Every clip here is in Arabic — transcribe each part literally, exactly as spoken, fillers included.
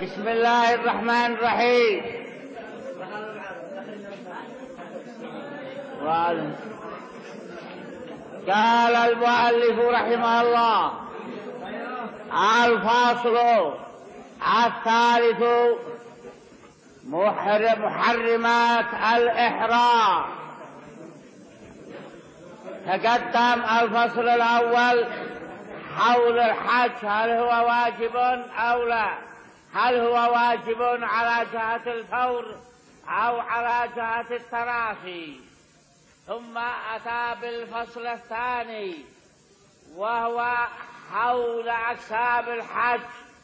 بسم الله الرحمن الرحيم. قال المؤلف رحمه الله: الفصل الثالث محرمات الإحرام. تقدم الفصل الأول حول الحج، هل هو واجب أو لا، هل هو واجب على جهة الفور أو على جهة التراخي. ثم أتى بالفصل الثاني وهو حول أكساب الحج.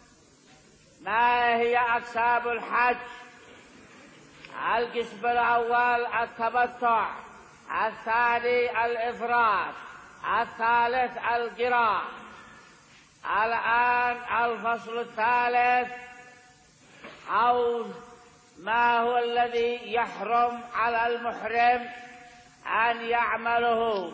ما هي أكساب الحج؟ القسم الأول التمتع، الثاني الإفراد، الثالث القران. الآن الفصل الثالث حول ما هو الذي يحرم على المحرم أن يعمله.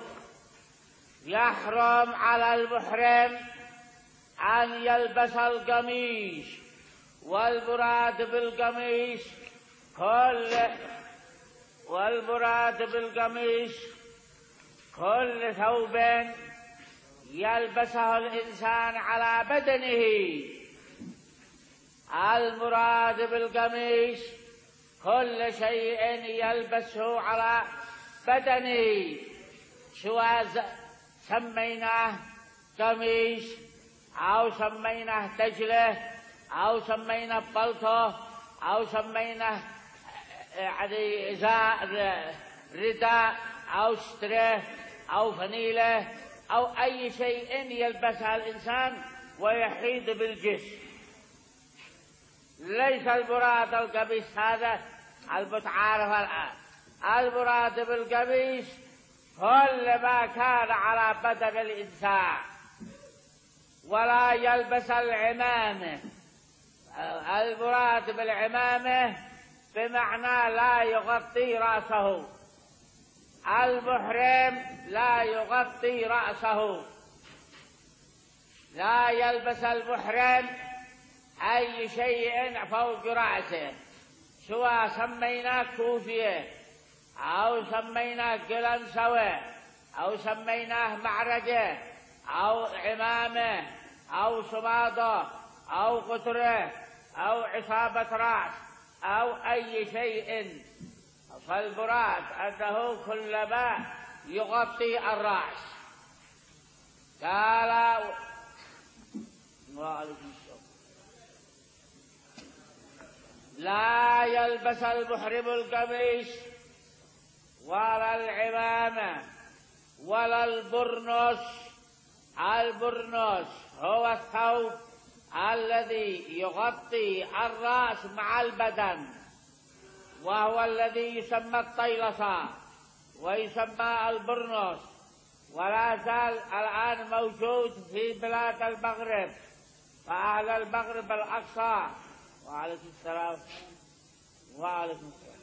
يحرم على المحرم أن يلبس القميص، والمراد بالقميص كل والمراد بالقميص كل ثوب يلبسه الإنسان على بدنه. المراد بالقميص كل شيء يلبسه على بدنه، سواء سميناه قميص أو سميناه دجلة أو سميناه بلطو أو سميناه يعني رداء أو سترة أو فنيلة أو أي شيء يلبسها الإنسان ويحيط بالجسم. ليس المراد القميص هذا المتعارف الآن. المراد بالقميص كل ما كان على بدن الإنسان. ولا يلبس العمامة. المراد بالعمامة بمعنى لا يغطي رأسه. المحرم لا يغطي رأسه، لا يلبس المحرم أي شيء فوق رأسه، سواء سميناه كوفية أو سميناه قلنسوة أو سميناه معرجة أو عمامة أو صمادة أو قطرة أو عصابة رأس أو أي شيء. فالمراد أنه كل ما يغطي الرأس. قال لا يلبس المحرم القميص ولا العمامة ولا البرنس. البرنس هو الثوب الذي يغطي الرأس مع البدن، وهو الذي يسمى الطيلسة ويسمى البرنس، ولا زال الآن موجود في بلاد المغرب، فأهل المغرب الأقصى. وعليكم السلام. وعليكم السلام.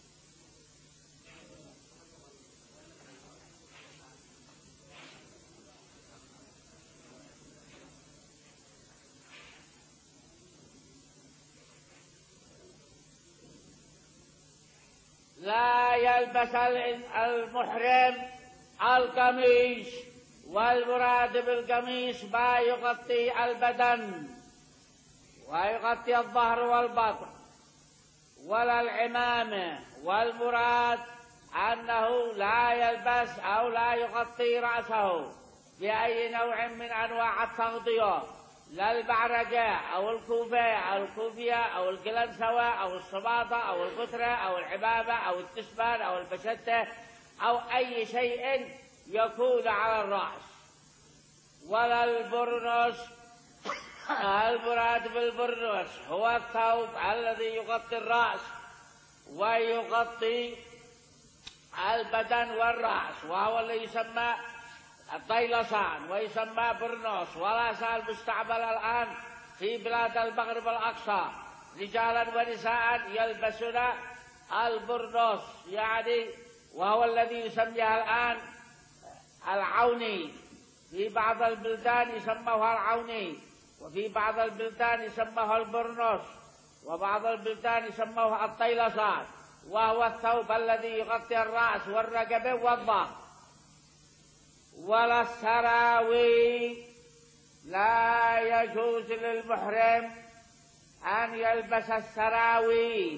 لا يلبس المحرم القميص، والمراد بالقميص ما يغطي البدن ويغطي الظهر والبطن، ولا العمامة، والمراد أنه لا يلبس أو لا يغطي رأسه بأي نوع من أنواع التغطية، لا المعرجة أو الكوفة أو الكوفية أو القلنسوة أو الصباطة أو القطرة أو العمامة أو التسبان أو البشتة أو أي شيء يكون على الرأس. ولا البرنس. المراد بالبرنس هو الثوب الذي يغطي الرأس ويغطي البدن والرأس، وهو اللي يسمى الطيلسان ويسمى برنس، ولا زال مستعمل الآن في بلاد المغرب الأقصى. رجالا ونساء يلبسون البرنس، يعني وهو الذي يسميها الآن العوني. في بعض البلدان يسموها العوني، وفي بعض البلدان يسموها البرنس، وبعض البلدان يسموه الطيلسات، وهو الثوب الذي يغطي الرأس والرقبة والظهر. ولا السراويل، لا يجوز للمحرم أن يلبس السراويل.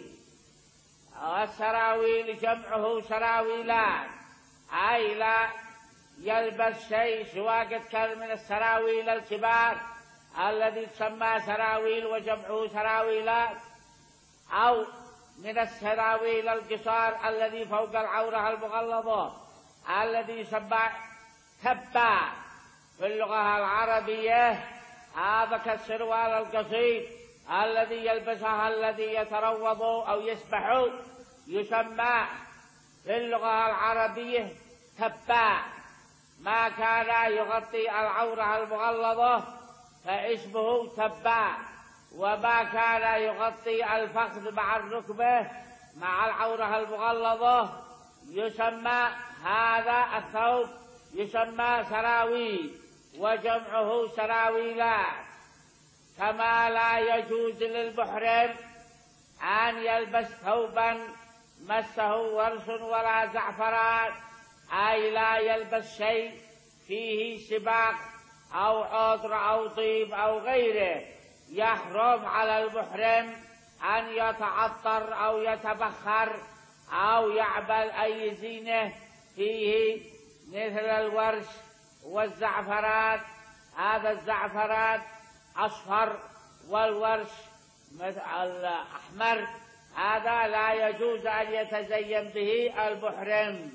السراويل جمعه سراويلان، أي لا يلبس شيء سواء كان من السراويل الكبار الذي تسمى سراويل وجمعه سراويلات، أو من السراويل القصار الذي فوق العورة المغلظة الذي يسمى تبا في اللغة العربية. هذا كالسروال القصير الذي يلبسها الذي يتروض أو يسبح، يسمى في اللغة العربية تبا. ما كان يغطي العورة المغلظة فاسمه تبا، وما كان يغطي الفخذ مع الركبة مع العورة المغلظة يسمى هذا الثوب يسمى سراويل، وجمعه سراويلات. كما لا يجوز للمحرم أن يلبس ثوبا مسه ورس ولا زعفران، أي لا يلبس شيء فيه سباق أو عطر أو طيب أو غيره. يحرم على المحرم أن يتعطر أو يتبخر أو يعبل أي زينة فيه مثل الورش والزعفرات. هذا الزعفرات أصفر والورش مثل الأحمر، هذا لا يجوز أن يتزين به المحرم.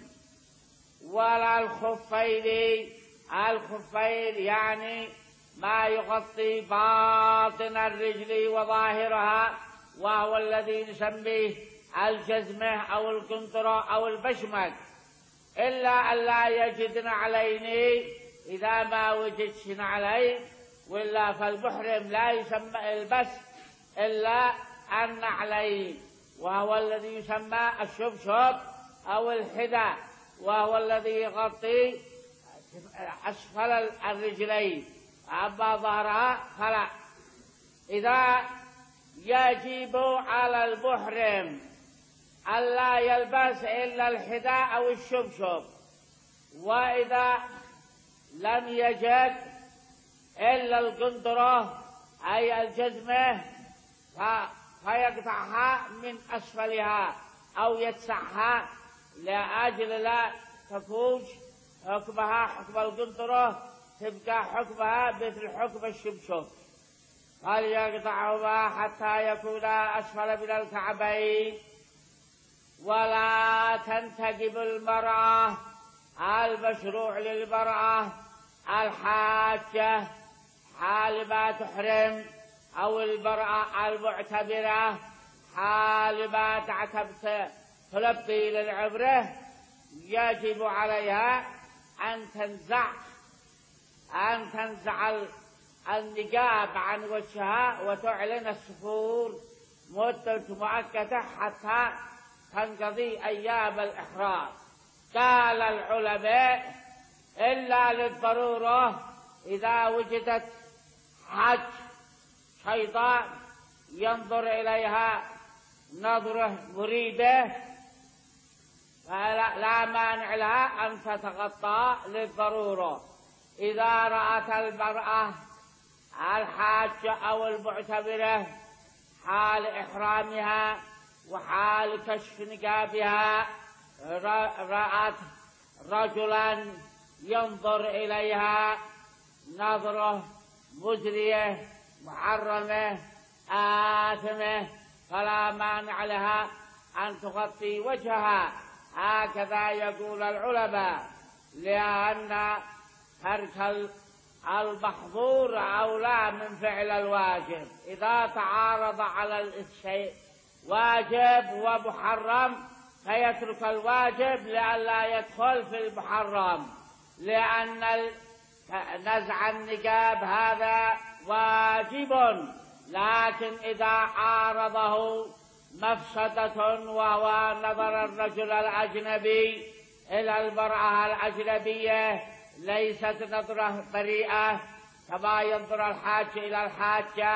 ولا الخفين، الخفين يعني ما يغطي باطن الرجل وظاهرها، وهو الذي نسميه الجزمة أو القنطرة أو البشمك، إلا أن لا يجدن عليه. إذا ما وجدش عليه ولا فالمحرم لا يسمى البس إلا النعلين، وهو الذي يسمى الشبشب أو الحذاء، وهو الذي يغطي أسفل الرجلين، أما ظهرها فلا. إذا يجب على المحرم ألا يلبس إلا الحذاء أو الشبشب، وإذا لم يجد إلا القنطرة أي الجزمة فيقطعها من أسفلها أو يتسعها لأجل لا تفوج حكمها حكم القنطرة، تبقى حكمها مثل حكم الشبشب. فليقطعهما حتى يكون أسفل من الكعبين. ولا تنتجب المرأة، المشروع للمرأة الحاجة حال ما تحرم، أو المرأة المعتبرة حال ما تعتبر تلبي للعمرة، يجب عليها أن تنزع أن تنزع النقاب عن وجهها وتعلن السفور مدة مؤقتة حتى تنقضي أيام الإحرام. قال العلماء إلا للضرورة، إذا وجدت حج شيطان ينظر إليها نظرة مريبة فلا لا مانع لها أن تتغطى للضرورة. إذا رأت المرأة الحاجة أو المعتبرة حال إحرامها وحال كشف نقابها رأت رجلا ينظر إليها نظرة مزرية محرمة آثمة فلا مانع لها أن تغطي وجهها، هكذا يقول العلماء، لأن ترك المحظور أولى من فعل الواجب. إذا تعارض على الشيء واجب ومحرم فيترك الواجب لئلا يدخل في المحرم، لأن نزع النقاب هذا واجب، لكن إذا عارضه مفسدة وهو نظر الرجل الأجنبي إلى المرأة الأجنبية ليست نظرة بريئة كما ينظر الحاج إلى الحاجة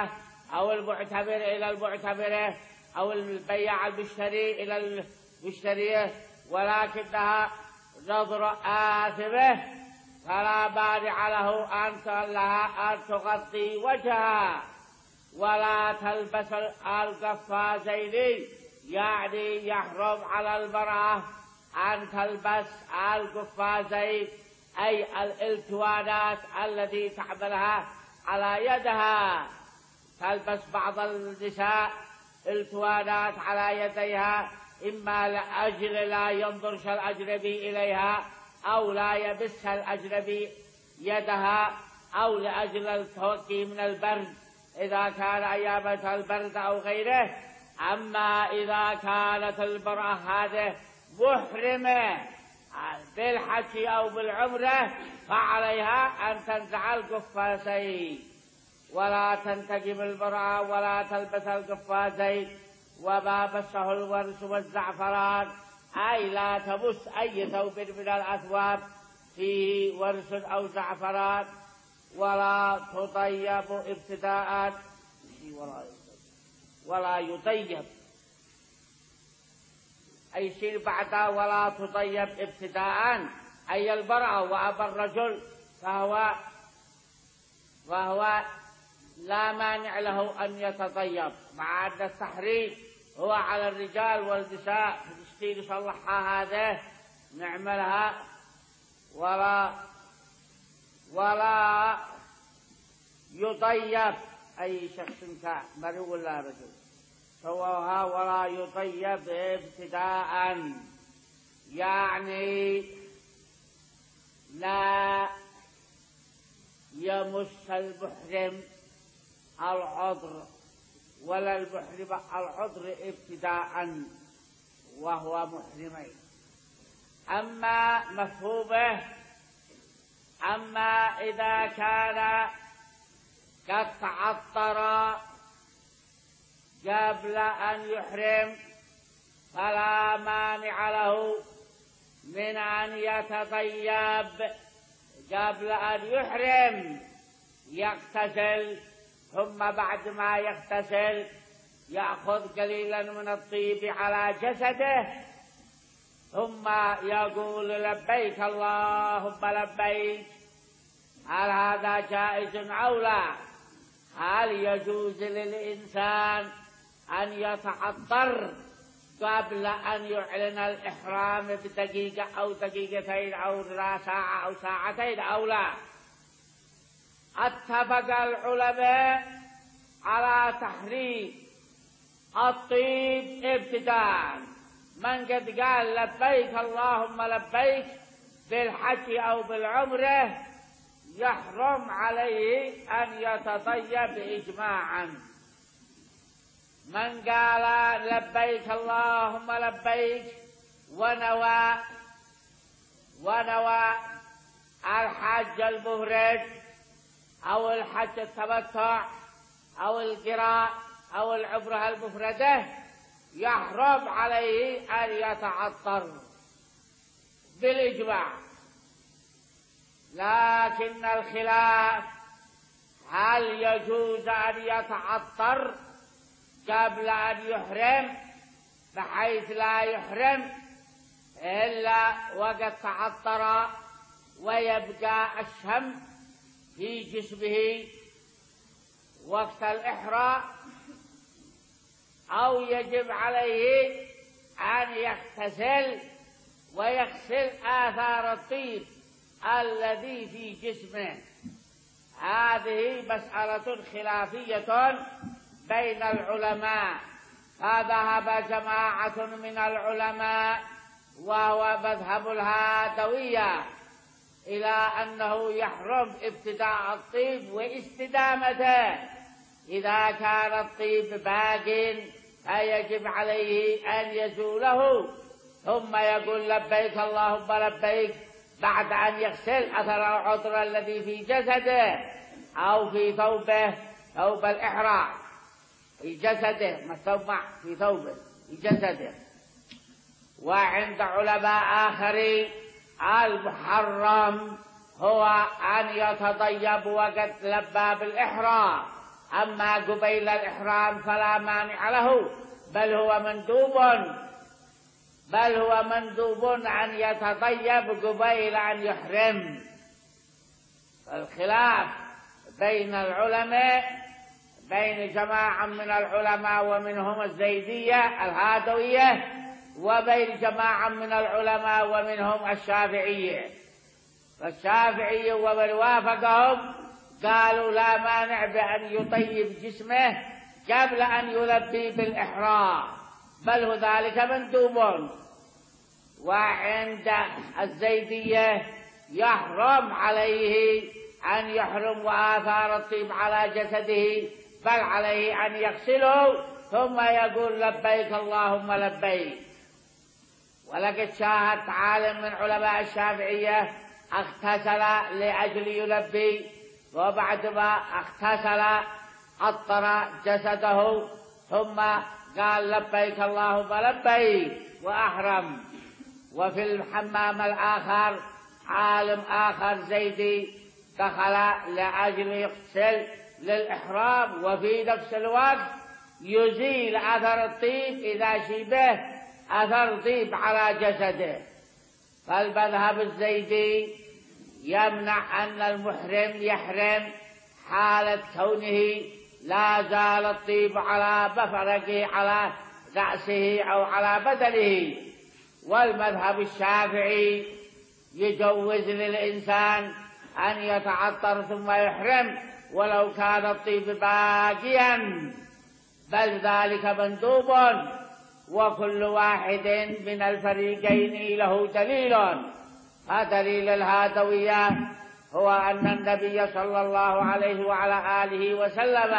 أو المعتبر إلى المعتبرة أو البياع المشتري إلى المشترية، ولكنها نظر آثمة فلا مانع له أن لها أن تغطي وجهها ولا تلبس القفازين، يعني يحرم على المرأة أن تلبس القفازين أي الالتوانات التي تعملها على يدها. تلبس بعض النساء التوانات على يديها إما لأجل لا ينظرش الأجنبي إليها أو لا يبس الأجنبي يدها أو لأجل التوقي من البرد إذا كان أيام البرد أو غيره. أما إذا كانت المرأة هذه محرمة بالحج أو بالعمرة فعليها أن تنزع القفازين ولا تنتجم المرأة ولا تلبس القفازين وما مسه الورس والزعفران، أي لا تمس أي ثوب من الأثواب فيه ورس أو زعفران، ولا تطيب ابتداء ولا يطيب أي شيء بعد ولا تطيب ابتداء أي المرأة. وأما الرجل فهو فهو لا مانع له أن يتطيب، مع أن التحريم هو على الرجال والنساء تشتي نصلحها هذه نعملها ولا ولا يطيب أي شخص كان مرء ولا رجل سواها ولا يطيب ابتداء، يعني لا يمس المحرم العذر ولا المحرم العذر ابتداء وهو محرمين. أما مفهومه، أما إذا كان قد تعطر قبل أن يحرم فلا مانع له من أن يتطيب قبل أن يحرم، يغتسل ثم بعد ما يغتسل يأخذ قليلا من الطيب على جسده ثم يقول لبيك اللهم لبيك. هل هذا جائز أو لا؟ هل يجوز للإنسان أن يتعطر قبل أن يعلن الإحرام بدقيقة أو دقيقتين أو ساعة أو ساعتين أو لا؟ اتفق العلماء على تحريم الطيب ابتداء. من قد قال لبيك اللهم لبيك بالحج أو بالعمرة يحرم عليه أن يتطيب إجماعا. من قال لبيك اللهم لبيك ونوى ونوى الحج المفرد أو الحج التمتع أو القراء أو العمرة المفردة يحرم عليه أن يتعطر بالإجماع. لكن الخلاف هل يجوز أن يتعطر قبل أن يحرم بحيث لا يحرم إلا وقد تعطر ويبقى الشم في جسمه وقت الإحرام، أو يجب عليه أن يغتسل ويغسل آثار الطيب الذي في جسمه؟ هذه مسألة خلافية بين العلماء. فذهب جماعة من العلماء وهو مذهب الهادوية إلى أنه يحرم ابتداء الطيب واستدامته. إذا كان الطيب باق فيجب عليه أن يزوله ثم يقول لبيك اللهم لبيك بعد أن يغسل أثر العطر الذي في جسده أو في ثوبه، ثوب الإحرام في جسده، ما ثوب في ثوبه في جسده. وعند علماء آخرين المحرم هو أن يتطيب وقد لبى بالإحرام أما قبيل الإحرام فلا مانع له، بل هو مندوب بل هو مندوب أن يتطيب قبيل أن يحرم. الخلاف بين العلماء، بين جماعة من العلماء ومنهم الزيدية الهادوية، وبين جماعة من العلماء ومنهم الشافعية. فالشافعية ومن وافقهم قالوا لا مانع بأن يطيب جسمه قبل أن يلبي بالإحرام، بل هو ذلك مندوب. وعند الزيدية يحرم عليه أن يحرم وآثار الطيب على جسده، بل عليه أن يغسله ثم يقول لبيك اللهم لبيك. ولقد شاهدت عالم من علماء الشافعية اغتسل لأجل يلبي، وبعد ما اغتسل عطر جسده ثم قال لبيك اللهم لبيك وأحرم. وفي الحمام الآخر عالم آخر زيدي دخل لأجل يغسل للإحرام، وفي نفس الوقت يزيل أثر الطيب إذا شبه أثر طيب على جسده. فالمذهب الزيدي يمنع أن المحرم يحرم حالة كونه لا زال الطيب على بفرقه على رأسه أو على بدنه. والمذهب الشافعي يجوز للإنسان أن يتعطر ثم يحرم ولو كان الطيب باقيا، بل ذلك مندوب. وكل واحد من الفريقين له دليل. فدليل الهادوية هو أن النبي صلى الله عليه وعلى آله وسلم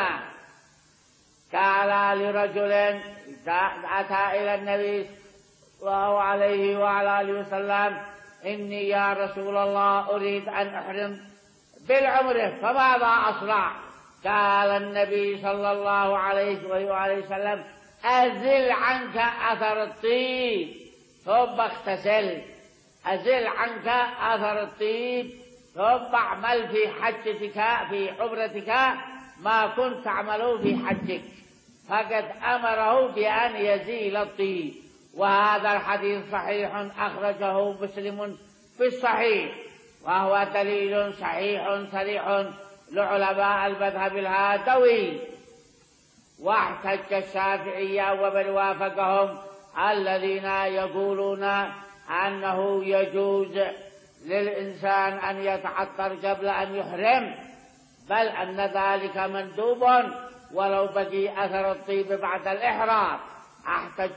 قال لرجل أتى إلى النبي صلى الله عليه وعلى آله وسلم إني يا رسول الله أريد أن أحرم بالعمرة فماذا أصنع؟ قال النبي صلى الله عليه وآله وسلم أزل عنك أثر الطيب ثم اغتسل. أزل عنك أثر الطيب ثم اعمل في حجتك في عمرتك ما كنت تعمله في حجك. فقد أمره بأن يزيل الطيب. وهذا الحديث صحيح أخرجه مسلم في الصحيح، وهو دليل صحيح صريح لعلماء المذهب الهادوي. واحتج الشافعية ومن وافقهم الذين يقولون أنه يجوز للإنسان أن يتعطر قبل أن يحرم، بل أن ذلك مندوب ولو بقي أثر الطيب بعد الإحرام. احتج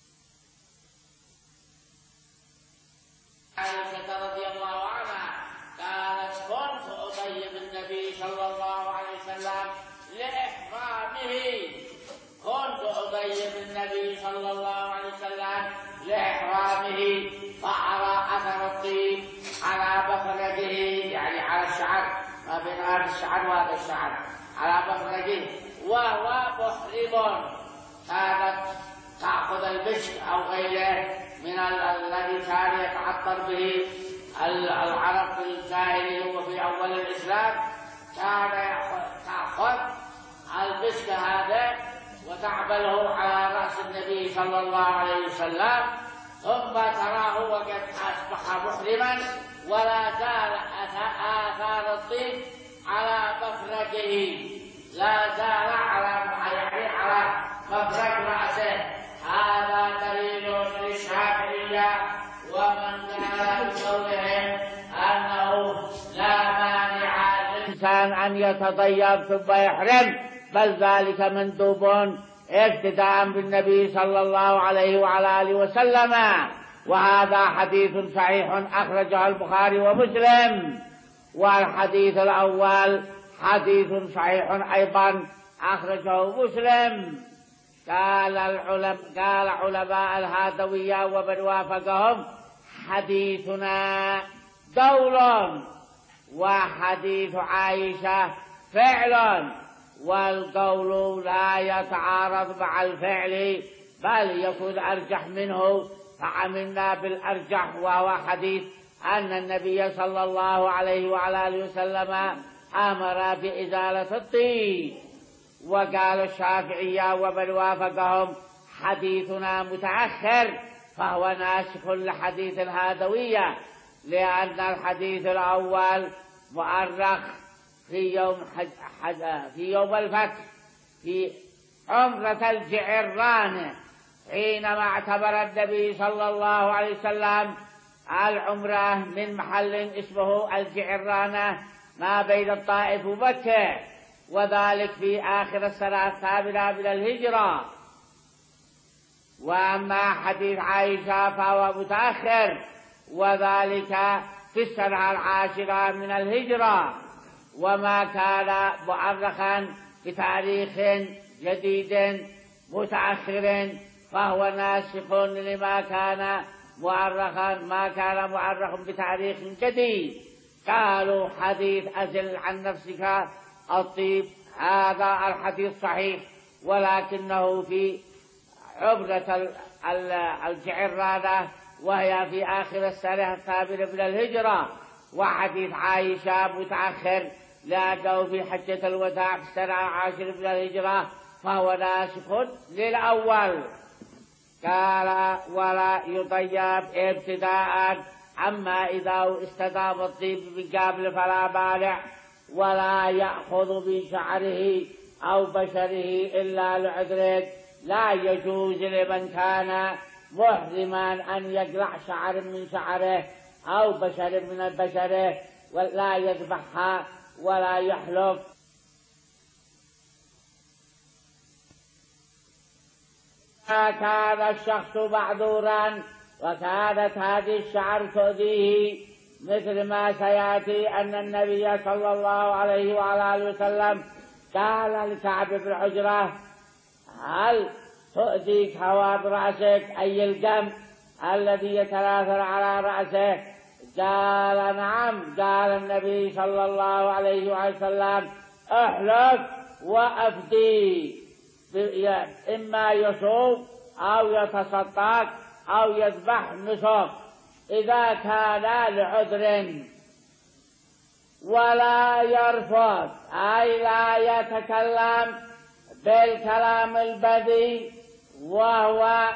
عائشة رضي الله عنها قالت كنت أطيب النبي صلى الله عليه وسلم لإحرامه كنت أطيب النبي صلى الله عليه وسلم لإحرامه فأرى أثر الطيب على بفرجه، يعني على الشعر، ما بين هذا الشعر وهذا الشعر على بفرجه وهو محرم. كانت تأخذ المسك أو غيره من الذي كان يتعطر به العرب في الجاهلية وفي أول الإسلام، كان تأخذ المسك هذا وتعمله على رأس النبي صلى الله عليه وسلم، ثم تراه وقد أصبح محرما ولا زال آثار الطيب على مفرقه، لا زال على يعني على مفرق رأسه. هذا دليل للشافعية ومن قال بقولهم أنه لا مانع للإنسان أن يتطيب ثم يحرم، بل ذلك مندوب اقتداء بالنبي صلى الله عليه وعلى آله وسلم. وهذا حديث صحيح أخرجه البخاري ومسلم. والحديث الأول حديث صحيح أيضا أخرجه مسلم. قال العلماء قال علماء الهادوية ومن وافقهم حديثنا قول وحديث عائشة فعل، والقول لا يتعارض مع الفعل بل يكون أرجح منه، فعملنا بالأرجح وهو حديث أن النبي صلى الله عليه وعلى آله وسلم أمر بإزالة الطيب. وقال الشافعية ومن وافقهم حديثنا متأخر فهو ناسخ لحديث الهادوية، لأن الحديث الأول مؤرخ في يوم حج حج في يوم الفتح في عمرة الجعرانة، حينما اعتبر النبي صلى الله عليه وسلم العمرة من محل اسمه الجعرانة ما بين الطائف ومكة، وذلك في آخر السنة الثامنة من الهجرة. وأما حديث عائشة فهو متأخر، وذلك في السنة العاشرة من الهجرة، وما كان مؤرخا بتاريخ جديد متأخر فهو ناسخ لما كان مؤرخا ما كان مؤرخ بتاريخ جديد. قالوا حديث أزل عن نفسك الطيب هذا الحديث صحيح، ولكنه في عمرة الجعرانة وهي في آخر السنة الثامنة من الهجرة. وحديث عائشة متأخر لأنه في حجة الوداع في السنة العاشرة من الهجرة فهو ناسخ للأول. قال ولا يطيب ابتداء، أما إذا استدام الطيب من قبل فلا مانع، ولا يأخذ من شعره أو بشره إلا لعذر. لا يجوز لمن كان محرما أن يقلع شعر من شعره أو بشر من بشره، ولا يذبحها ولا يحلق. كان الشخص معذورا وكانت هذه الشعر تؤذيه، مثل ما سيأتي أن النبي صلى الله عليه وعلى آله وسلم قال لكعب بن عجرة هل تؤذيك هواب رأسك أي الجم الذي يتناثر على رأسه؟ قال نعم. قال النبي صلى الله عليه وسلم احلق وأفدي، إما يصوم أو يتصدق أو يذبح نسك إذا كان لعذر. ولا يرفض أي لا يتكلم بالكلام البذيء وهو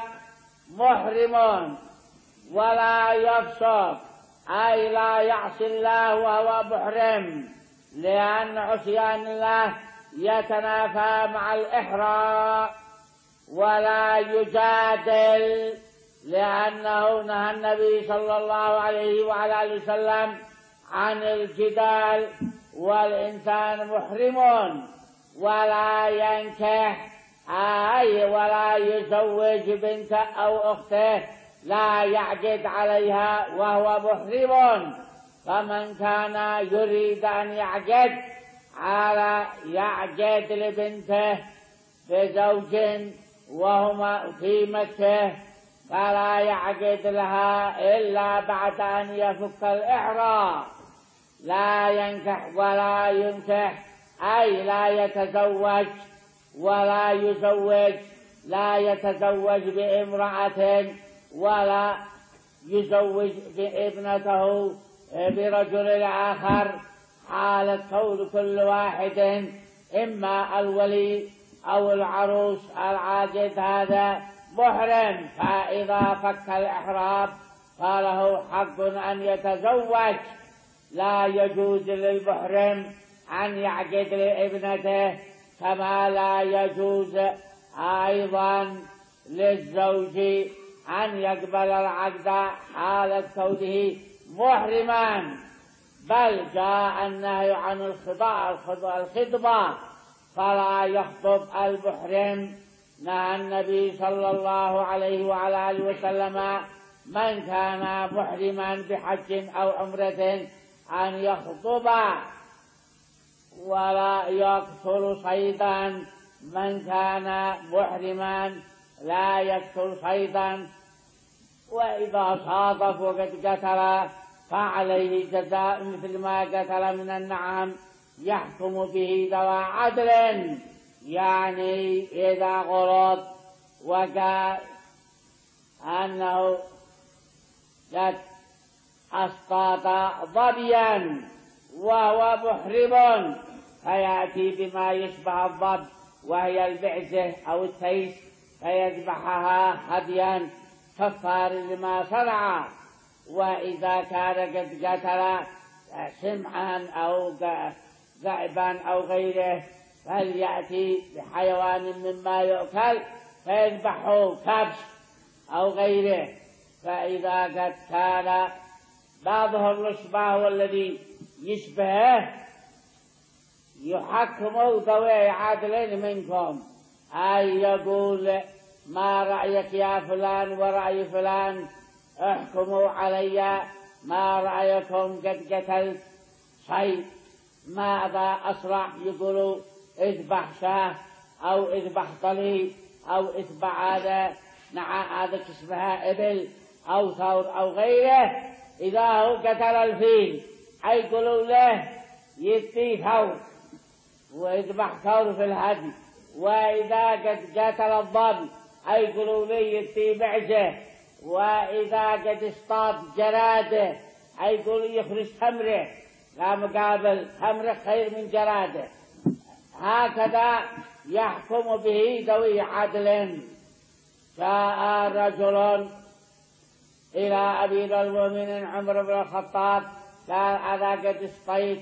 محرم، ولا يفسق أي لا يعصي الله وهو محرم، لأن عصيان الله يتنافى مع الإحرام. ولا يجادل، لأنه نهى النبي صلى الله عليه وعلى آله وسلم عن الجدال، والإنسان محرم. ولا ينكح أي ولا يزوج بنت أو أخته، لا يعقد عليها وهو محرم. فمن كان يريد أن يعقد على يعقد لبنته بزوج وهما في مكة، فلا يعقد لها إلا بعد أن يفك الإحرام. لا ينكح ولا ينكح أي لا يتزوج ولا يزوج، لا يتزوج بامرأة ولا يزوج بابنته برجل آخر، حالة كون كل واحد إما الولي أو العروس العاقد هذا محرم، فإذا فك الإحرام فله حق أن يتزوج. لا يجوز للمحرم أن يعقد لابنته، كما لا يجوز أيضا للزوج أن يقبل العقد حالة كونه محرما. بل جاء النهي عن الخطبة فلا يخطب المحرم. نهى النبي صلى الله عليه وعلى آله وسلم من كان محرما بحج أو عمرة أن يخطب. ولا يقتل صيدا، من كان محرما لا يقتل صيدا، وإذا صادف وقد قتل فعليه جزاء مثل ما قتل من النعم، يحكم به ذوى عدل. يعني إذا غلط وقال أنه قد أسقط ظبيا وهو محرم فيأتي بما يشبه الضب وهي البعزة أو التيس فيذبحها هديا كفار لما صنع. وإذا كان قد قتل سمعا أو ذئبا أو غيره فليأتي بحيوان مما يؤكل فيذبحه كبش أو غيره. فإذا قد كان بعضهم الإشباه والذي يشبهه يحكم ذوي عدل منكم، أي يقول ما رأيك يا فلان ورأي فلان، احكموا علي ما رأيكم قد قتلت شيء، ماذا أسرع؟ يقولوا اذبح شاه أو اذبح طلي أو اذبح هذا نعى هذا اسمها إبل أو ثور أو غيره. إذا هو قتل الفيل يقولوا له يدي ثور ويذبح ثور في الهدي. وإذا قد قتل الضب يقولوا له يدي بعجة. وإذا قد اصطاد جراده يقولوا يخرج تمره، لا مقابل تمره خير من جراده. هكذا يحكم به ذوي عدل. جاء رجل إلى أمير المؤمنين عمر بن الخطاب قال أنا قد اصطيد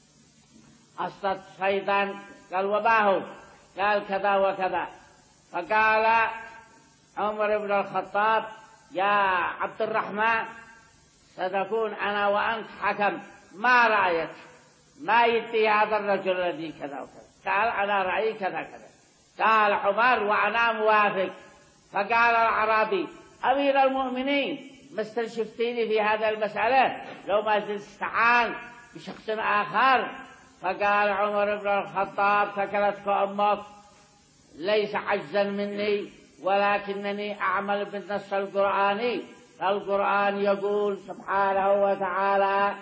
أصطدت صيدا، قال وباه؟ قال كذا وكذا. فقال عمر بن الخطاب يا عبد الرحمن ستكون أنا وأنت حكم، ما رأيك؟ ما يدي هذا الرجل الذي كذا وكذا؟ قال أنا رأيي كذا كذا. قال عمر وأنا موافق. فقال الأعرابي أمير المؤمنين ما استشفتيني في هذا المسألة لو ما زلت استعان بشخص آخر. فقال عمر بن الخطاب ثكلتك أمك، ليس عجزا مني ولكنني أعمل بالنص القرآني. القرآن يقول سبحانه وتعالى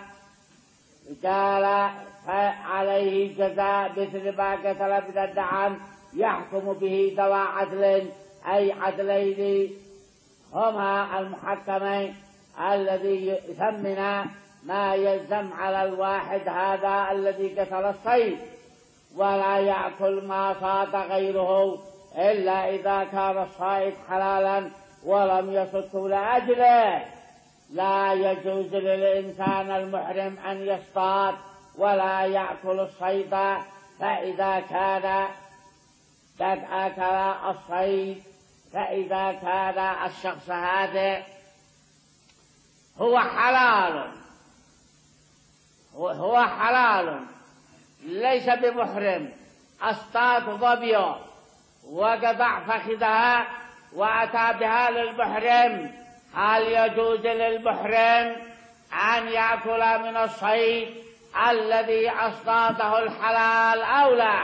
قال فعليه جزاء مثل ما قتل من النعم يحكم به ذوى عدل، أي عدلين هما المحكمين الذي يثمن ما يلزم على الواحد هذا الذي قتل الصيد، ولا يأكل ما صاد غيره إلا إذا كان الصيد حلالا ولم يصده لأجله. لا يجوز للإنسان المحرم أن يصطاد ولا يأكل الصيد، فإذا كان قد أكل الصيد فإذا كان الشخص هذا هو حلال هو حلال ليس بمحرم، اصطاد ظبيا وقطع فخذها وأتى بها للمحرم، هل يجوز للمحرم أن يأكل من الصيد الذي اصطاده الحلال أو لا؟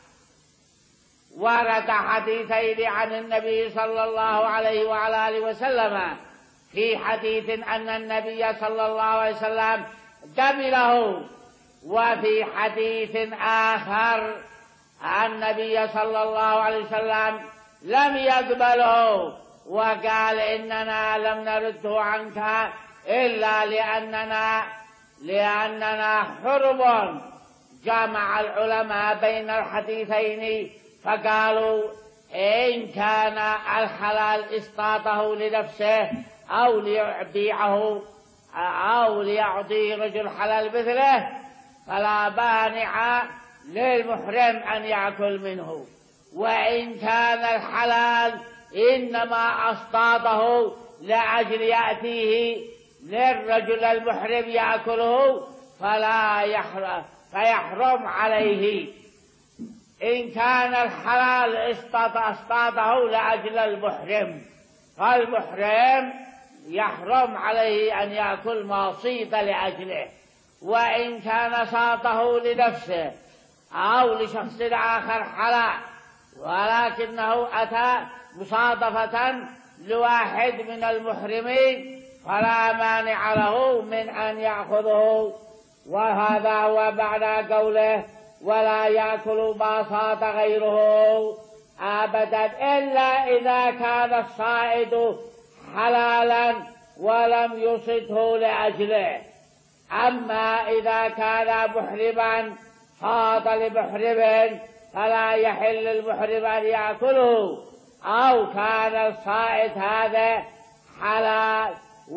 ورد حديثين عن النبي صلى الله عليه وعلى آله وسلم. في حديث أن النبي صلى الله عليه وسلم قبله، وفي حديث آخر النبي صلى الله عليه وسلم لم يقبله وقال إننا لم نرده عنك إلا لأننا لأننا حرم. جمع العلماء بين الحديثين فقالوا إن كان الحلال اصطاده لنفسه أو ليبيعه أو ليعطي رجل حلال مثله فلا مانع للمحرم أن يأكل منه. وإن كان الحلال إنما اصطاده لأجل يأتيه للرجل المحرم يأكله فلا يحرم فيحرم عليه. إن كان الحلال اصطاده لأجل المحرم فالمحرم يحرم عليه أن يأكل ما صيد لأجله. وإن كان صاده لنفسه أو لشخص آخر حلال ولكنه أتى مصادفة لواحد من المحرمين فلا مانع له من أن يأخذه. وهذا هو معنى قوله ولا يأكل ما صاد غيره أبدا إلا إذا كان الصائد حلالا ولم يصده لأجله. أما إذا كان محرما صاد لمحرم فلا يحل للمحرم أن يأكله، أو كان الصائد هذا حلال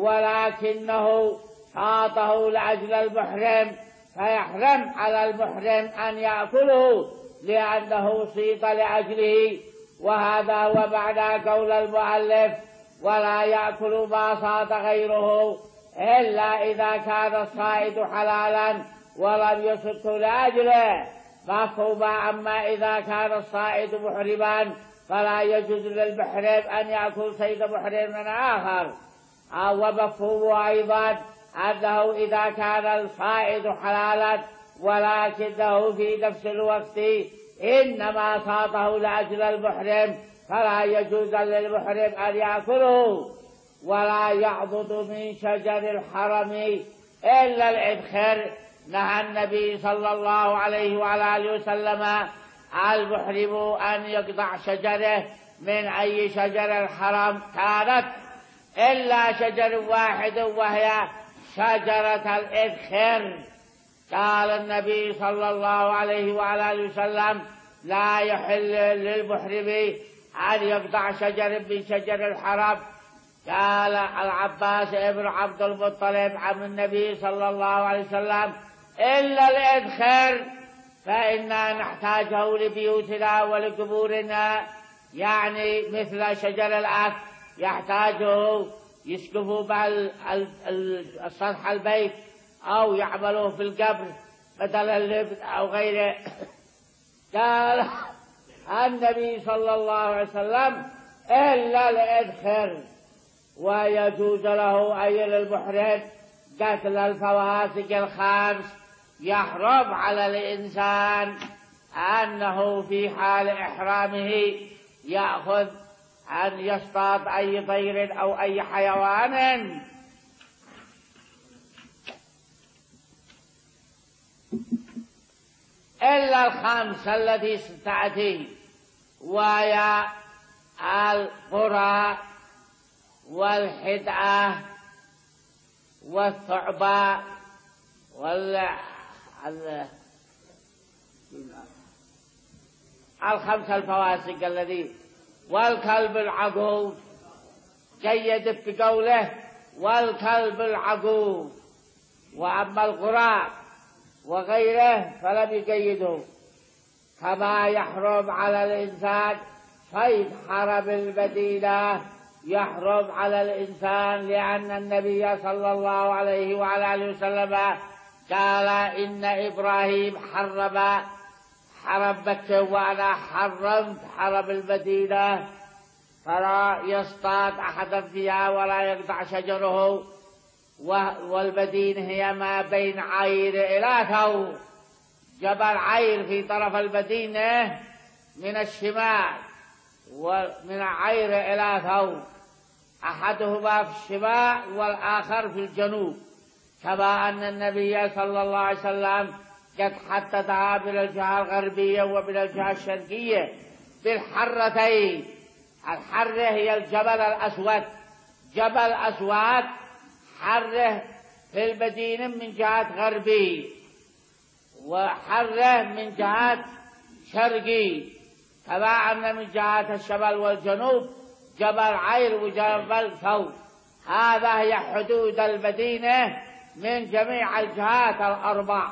ولكنه صاده لأجل المحرم فيحرم على المحرم أن يأكله لأنه صيد لأجله. وهذا هو معنى قول المؤلف: ولا يأكل ما صاد غيره إلا إذا كان الصائد حلالا ولم يصده لأجله. مفهوم. أما إذا كان الصائد محرما فلا يجوز للمحرم أن يأكل صيد محرم آخر. ومفهوم أيضا أنه إذا كان الصائد حلالا ولكنه في نفس الوقت إنما صاده لأجل المحرم فلا يجوز للمحرم أن يأكله. ولا يعضد من شجر الحرم إلا الإذخر. نهى النبي صلى الله عليه وعلى آله وسلم المحرم أن يقطع شجره من أي شجر الحرم كانت إلا شجر واحد وهي شجرة الإذخر. قال النبي صلى الله عليه وعلى آله وسلم: لا يحل للمحرم أن يقطع شجر من شجر الحرم. قال العباس ابن عبد المطلب عم النبي صلى الله عليه وسلم: إلا الإذخر فإنا نحتاجه لبيوتنا ولقبورنا، يعني مثل شجر الأخ يحتاجه يسقفوا به السطح البيت أو يعملوه في القبر بدل اللبن أو غيره. قال النبي صلى الله عليه وسلم: إلا الإذخر. ويجوز له أي للمحرم قتل الفواسق الخمس. يحرم على الإنسان أنه في حال إحرامه يأخذ أن يصطاد أي طير أو أي حيوان إلا الخمس التي ستأتي، وهي القرى والحدعة والثعبان وال الخمس الفواسق الذي والكلب العقور. جيد بقوله والكلب العقور. وأما الغراب وغيره فلم يقيده. كما يحرم على الإنسان صيد حرم المدينة يحرم على الإنسان، لأن النبي صلى الله عليه وعلى آله وسلم قال: إن إبراهيم حرم حرم مكة وأنا حرمت حرم المدينة، فلا يصطاد أحدا فيها ولا يقطع شجره. والمدينة هي ما بين عير إلى ثور. جبل عير في طرف المدينة من الشمال، ومن عير إلى ثور، أحدهما في الشمال والآخر في الجنوب. كما أن النبي صلى الله عليه وسلم قد حددها من الجهة الغربية ومن الجهة الشرقية بالحرتين. الحرة هي الجبل الأسود، جبل أسود حرة في المدينة من جهة غربي، وحرة من جهة شرقي. كما أن من جهة الشمال والجنوب جبل عير وجبل ثور. هذا هي حدود المدينة من جميع الجهات الأربع.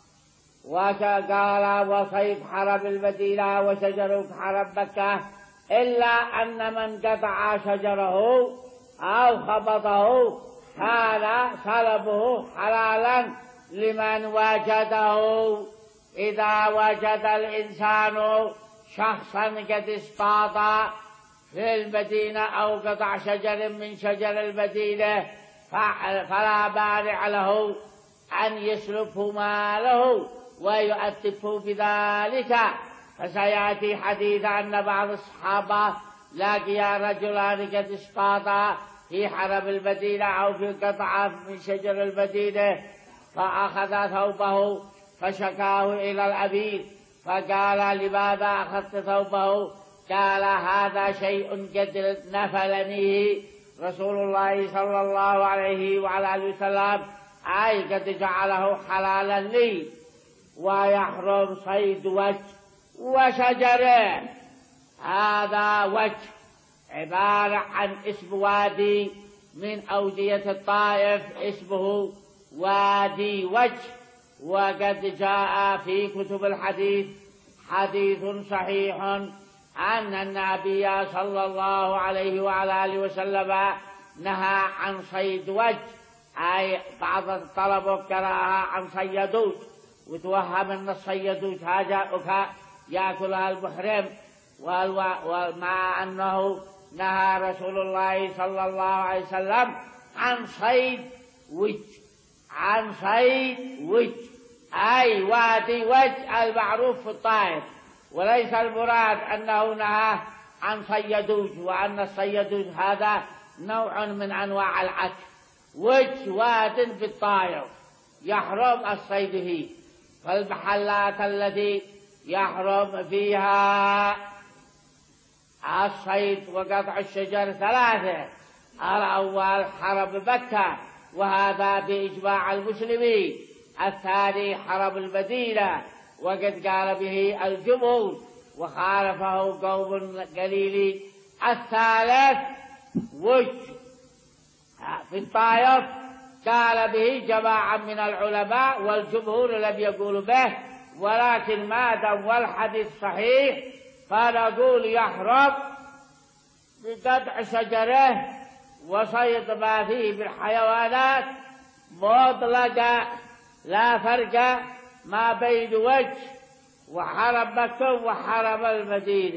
وقال: وصيد حرم المدينة وشجر حرم مكة، إلا أن من قطع شجره أو خبطه كان سلبه حلالا لمن وجده. إذا وجد الإنسان شخصا قد اصطاد في المدينة أو قطع شجر من شجر المدينة فلا مانع له أن يسلبه ماله ويؤدبه بذلك. فسيأتي حديث أن بعض الصحابة لقيا رجلان قد اصطادا في حرم المدينة أو في قطعة من شجر المدينة، فأخذ ثوبه فشكاه إلى الأمير، فقال: لماذا أخذت ثوبه؟ قال: هذا شيء قد نفلنيه رسول الله صلى الله عليه وعلى آله وسلم، أي قد جعله حلالا لي. ويحرم صيد وجه وشجره. هذا وجه عبارة عن اسم وادي من أودية الطائف اسمه وادي وجه. وقد جاء في كتب الحديث حديث صحيح أن النبي صلى الله عليه وعلى آله وسلم نهى عن صيد وجه، أي بعض الطلبة قرأها عن صيدوت، وتوهم أن الصيدوت هذا يأكلها المحرم، ومع أنه نهى رسول الله صلى الله عليه وسلم عن صيد وجه، عن صيد وجه أي وادي وجه المعروف في الطائف، وليس المراد أنه نهى عن صيدوج، وأن الصيدوج هذا نوع من أنواع العكس. وجه واد في الطائف يحرم الصيد فيه، فالمحلات التي يحرم فيها الصيد وقطع الشجر ثلاثة: الأول حرم مكة وهذا بإجماع المسلمين، الثاني حرم المدينة وقد قال به الجمهور وخالفه قوم قليل، الثالث وجه في الطائف قال به جماعة من العلماء والجمهور لم يقولوا به، ولكن ما دام والحديث صحيح فنقول يحرم بقطع شجره وصيد ما فيه بالحيوانات مطلقا، لا فرق ما بين وجه وحرم مكة وحرم المدينة.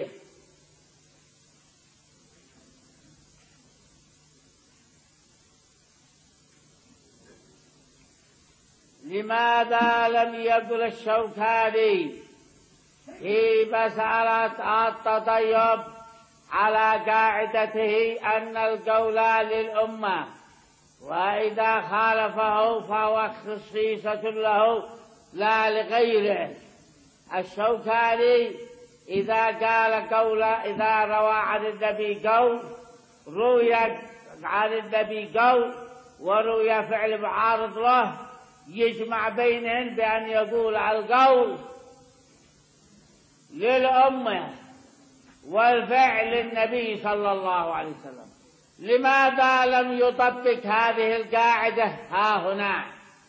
لماذا لم يقل الشوكاني في مسألة التطيب على قاعدته أن القول للأمة، وإذا خالفه فهو خصيصة له لا لغيره؟ الشوكاني إذا قال قول، إذا روى عن النبي قول، روي عن النبي قول وروي فعل معارض له، يجمع بينهم بأن يقول القول للأمة والفعل للنبي صلى الله عليه وسلم. لماذا لم يطبق هذه القاعدة ها هنا؟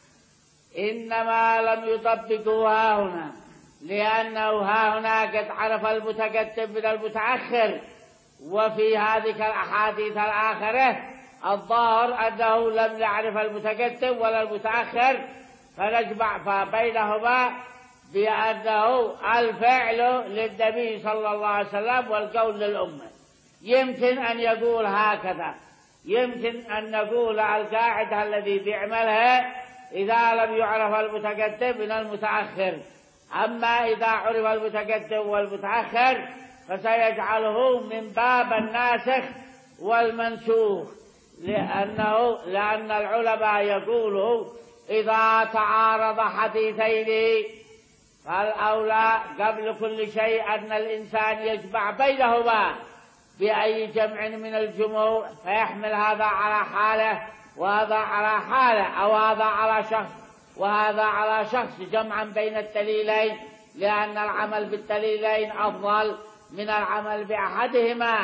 إنما لم يطبقوا ها هنا لأنه ها هنا قد عرف المتقدم من المتأخر، وفي هذه الأحاديث الآخرة الظاهر أنه لم يعرف المتقدم ولا المتأخر، فنجمع بينهما بأنه الفعل للنبي صلى الله عليه وسلم والقول للأمة. يمكن أن يقول هكذا، يمكن أن نقول القاعدة الذي بيعملها إذا لم يعرف المتقدم من المتأخر، أما إذا عرف المتقدم والمتأخر فسيجعله من باب الناسخ والمنسوخ، لأنه لأن العلماء يقولوا إذا تعارض حديثين فالأولى قبل كل شيء أن الإنسان يجمع بينهما بأي جمع من الجموع، فيحمل هذا على حاله وهذا على حاله، أو هذا على شخص وهذا على شخص، جمعا بين الدليلين، لأن العمل بالدليلين أفضل من العمل بأحدهما.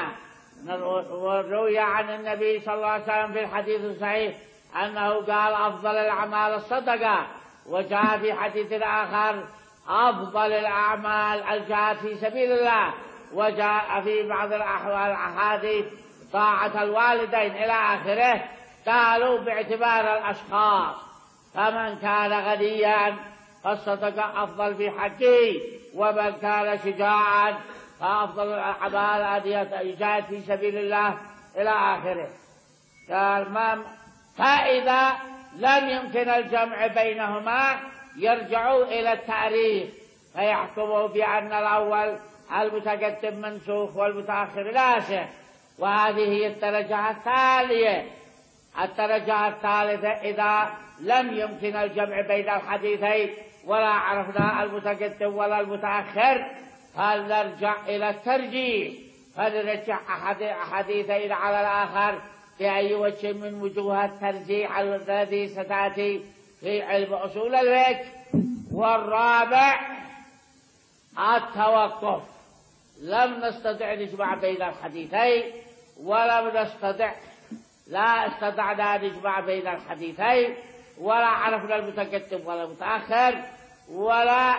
وروي عن النبي صلى الله عليه وسلم في الحديث الصحيح أنه قال أفضل الأعمال الصدقة، وجاء في حديث آخر أفضل الأعمال الجهاد في سبيل الله، وجاء في بعض الأحاديث طاعة الوالدين إلى آخره. قالوا باعتبار الأشخاص، فمن كان غنيا فالصدقة أفضل في حقه، ومن كان شجاعا فأفضل الأعمال أن يجاهد في سبيل الله إلى آخره. قال ما فإذا لم يمكن الجمع بينهما يرجعوا إلى التاريخ فيحكموا بأن الأول المتقدم منسوخ والمتأخر ناسخ. وهذه هي الدرجة الثانية. الدرجة الثالثة إذا لم يمكن الجمع بين الحديثين ولا عرفنا المتقدم ولا المتأخر فلنرجع إلى الترجيح، فنرجع أحد حديثين على الآخر بأي وجه من وجوه الترجيح الذي ستأتي في علم أصول الفقه. والرابع التوقف. لم نستطع نجمع بين الحديثين، ولم نستطع لا استطعنا نجمع بين الحديثين، ولا عرفنا المتقدم ولا المتأخر، ولا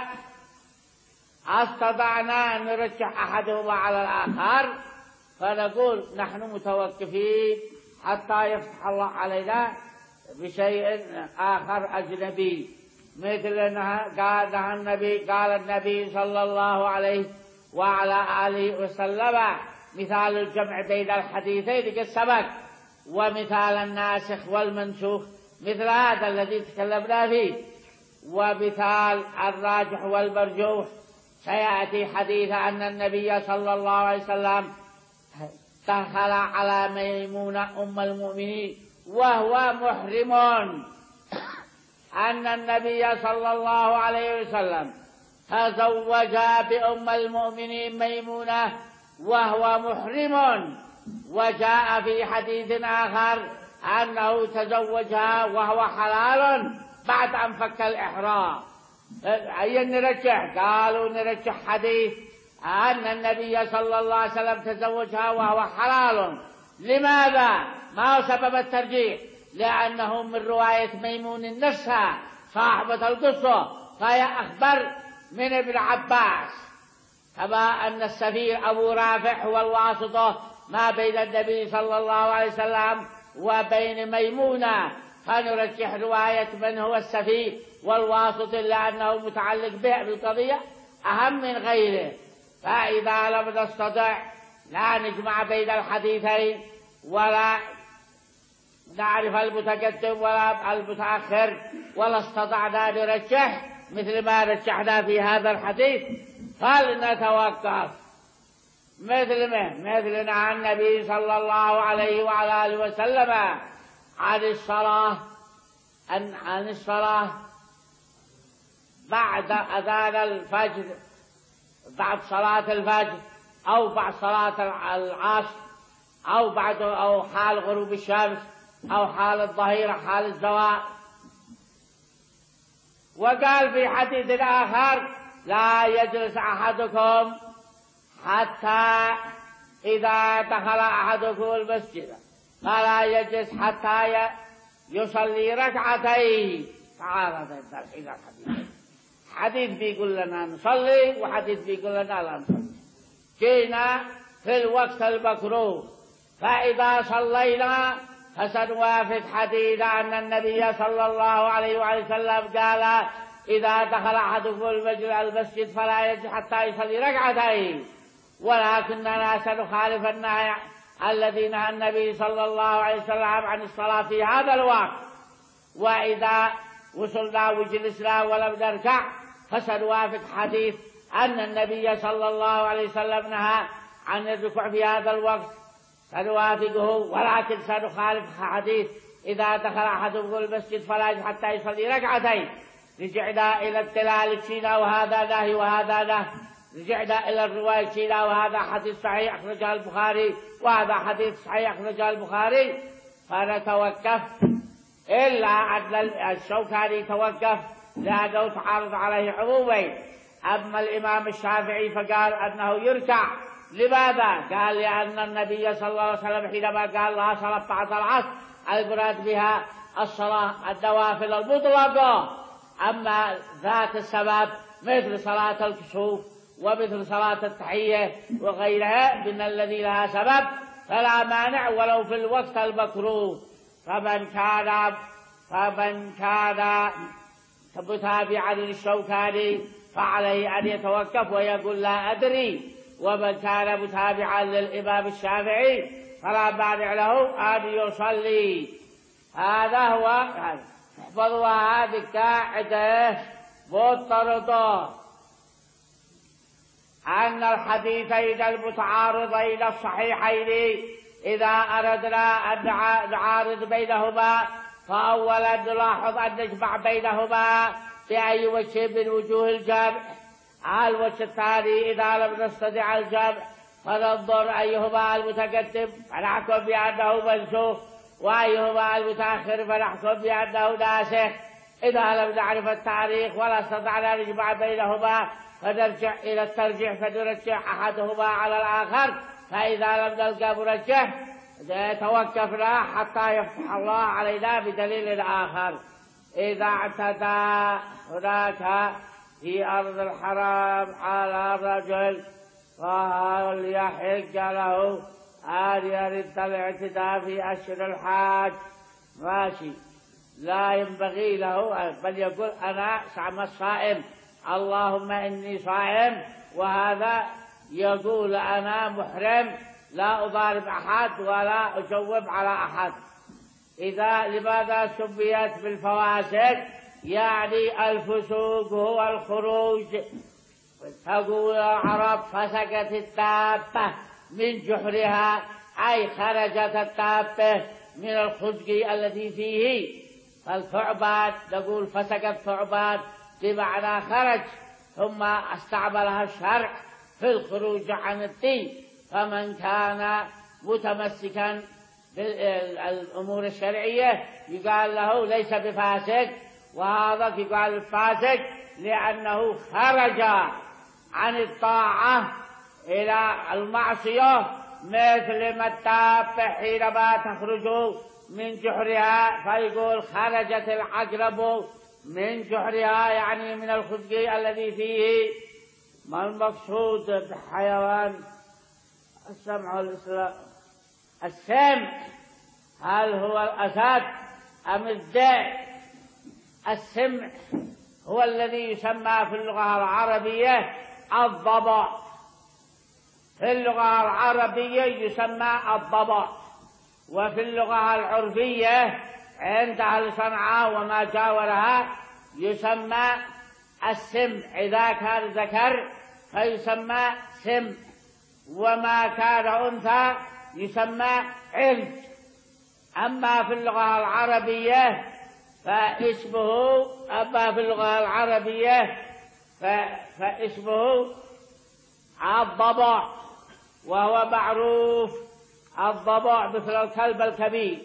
استطعنا أن نرجح أحدهما على الآخر، فنقول نحن متوقفين حتى يفتح الله علينا بشيء آخر أجنبي، مثل قال النبي قال النبي صلى الله عليه وعلى آله وسلم: مثال الجمع بين الحديثين قد سبق، ومثال الناسخ والمنسوخ مثل هذا الذي تكلمنا فيه، ومثال الراجح والمرجوح سيأتي حديث أن النبي صلى الله عليه وسلم دخل على ميمونة أم المؤمنين وهو محرم، أن النبي صلى الله عليه وسلم تزوج بأم المؤمنين ميمونة وهو محرم، وجاء في حديث آخر أنه تزوجها وهو حلال بعد أن فك الإحرام. أي نرجح؟ قالوا نرجح حديث أن النبي صلى الله عليه وسلم تزوجها وهو حلال. لماذا؟ ما هو سبب الترجيح؟ لأنه من رواية ميمون نفسها صاحبة القصة، فهي أخبر من ابن عباس، كما أن السفير أبو رافع هو الواسطة ما بين النبي صلى الله عليه وسلم وبين ميمونة، فنرجح رواية من هو السفير والواسط لأنه متعلق به بالقضية أهم من غيره. فإذا لم نستطع لا نجمع بين الحديثين، ولا نعرف المتقدم ولا المتأخر، ولا استطعنا نرجح مثل ما رجحنا في هذا الحديث، فلنتوقف. مثل ما مثل عن النبي صلى الله عليه وعلى آله وسلم عن الصلاة عن الصلاة بعد أذان الفجر، بعد صلاة الفجر أو بعد صلاة العصر أو بعد أو حال غروب الشمس أو حال الظهيرة حال الزوال. وقال في حديث آخر: لا يجلس أحدكم حتى إذا دخل أحدكم المسجد فلا يجلس حتى يصلي ركعتين. تعارض الحديث، حديث بيقول لنا نصلي وحديث بيقول لنا لا نصلي. جينا في الوقت المكروه، فإذا صلينا فسنوافق حديث أن النبي صلى الله عليه وسلم قال: إذا دخل أحدكم المسجد فلا يجلس حتى يصلي ركعتين. ولكننا سنخالف النهي الذي نهى النبي صلى الله عليه وسلم عن الصلاة في هذا الوقت، وإذا وصلنا وجلسنا ولم نركع فسنوافق حديث أن النبي صلى الله عليه وسلم نهى عن الركوع في هذا الوقت، سنوافقه. ولكن سنخالف حديث إذا دخل أحدكم المسجد فلا يجلس حتى يصلي ركعتين. رجعنا إلى الدلالة شينا وهذا نهي وهذا نهي، رجعنا إلى الرواية شينا وهذا حديث صحيح أخرجه البخاري وهذا حديث صحيح أخرجه البخاري، فنتوقف. إلا أن الشوكاني توقف لأنه تعارض عليه عمومين. أما الإمام الشافعي فقال أنه يركع. لماذا؟ قال لأن النبي صلى الله عليه وسلم حينما قال لا صلاة بعد العصر المراد بها الصلاة النوافل المطلقة. أما ذات السبب مثل صلاة الكسوف ومثل صلاة التحية وغيرها من الذي لها سبب فلا مانع ولو في الوقت المكروه. فمن كان فمن كان متابعا للشوكاني فعليه أن يتوقف ويقول لا أدري، ومن كان متابعا للإمام الشافعي فلا مانع له أن يصلي. هذا هو. احفظوا هذه القاعدة مضطردة، أن الحديثين المتعارضين الصحيحين إذا أردنا أن نعارض بينهما فأولا نلاحظ أن نجمع بينهما بأي وجه من وجوه الجمع. الوجه الثاني إذا لم نستطع الجمع فننظر أيهما المتقدم فنحكم بأنه منسوخ وأيهما المتأخر فنحكم بأنه ناسخ. إذا لم نعرف التاريخ ولا استطعنا نجمع بينهما فنرجع إلى الترجيح فنرجح أحدهما على الآخر، فإذا لم نلقى مرجح توقفنا حتى يفتح الله علينا بدليل آخر. إذا اعتدى هناك في أرض الحرام على الرجل فهل يحق له أن يرد الاعتداء في أشهر الحاج؟ ماشي، لا ينبغي له، بل يقول أنا صائم، اللهم إني صائم، وهذا يقول أنا محرم لا أضارب أحد ولا أجوب على أحد. إذا لماذا سميت بالفواسق؟ يعني الفسوق هو الخروج. تقول العرب فسقت الدابة من جحرها، أي خرجت الدابة من الخزق الذي فيه. فالثعبان نقول فسق الثعبان بمعنى خرج، ثم استعملها الشرع في الخروج عن الدين. فمن كان متمسكا بالأمور الشرعية يقال له ليس بفاسق، وهذا يقال فاسق لأنه خرج عن الطاعة إلى المعصية، مثل ما الدابة حينما تخرج من جحرها فيقول خرجت العقرب من جحرها، يعني من الخزق الذي فيه. ما المقصود بحيوان السمع والإسلام؟ السمع هل هو الأسد أم الذئب؟ السمع هو الذي يسمى في اللغة العربية الضبع، في اللغة العربية يسمى الضبع، وفي اللغة العرفية عند أهل صنعاء وما جاورها يسمى السمع. إذا كان ذكر فيسمى سمع، وما كان أنثى يسمى علج. أما في اللغة العربية فاسمه أما في اللغة العربية فاسمه الضبع، وهو معروف الضبع مثل الكلب الكبير.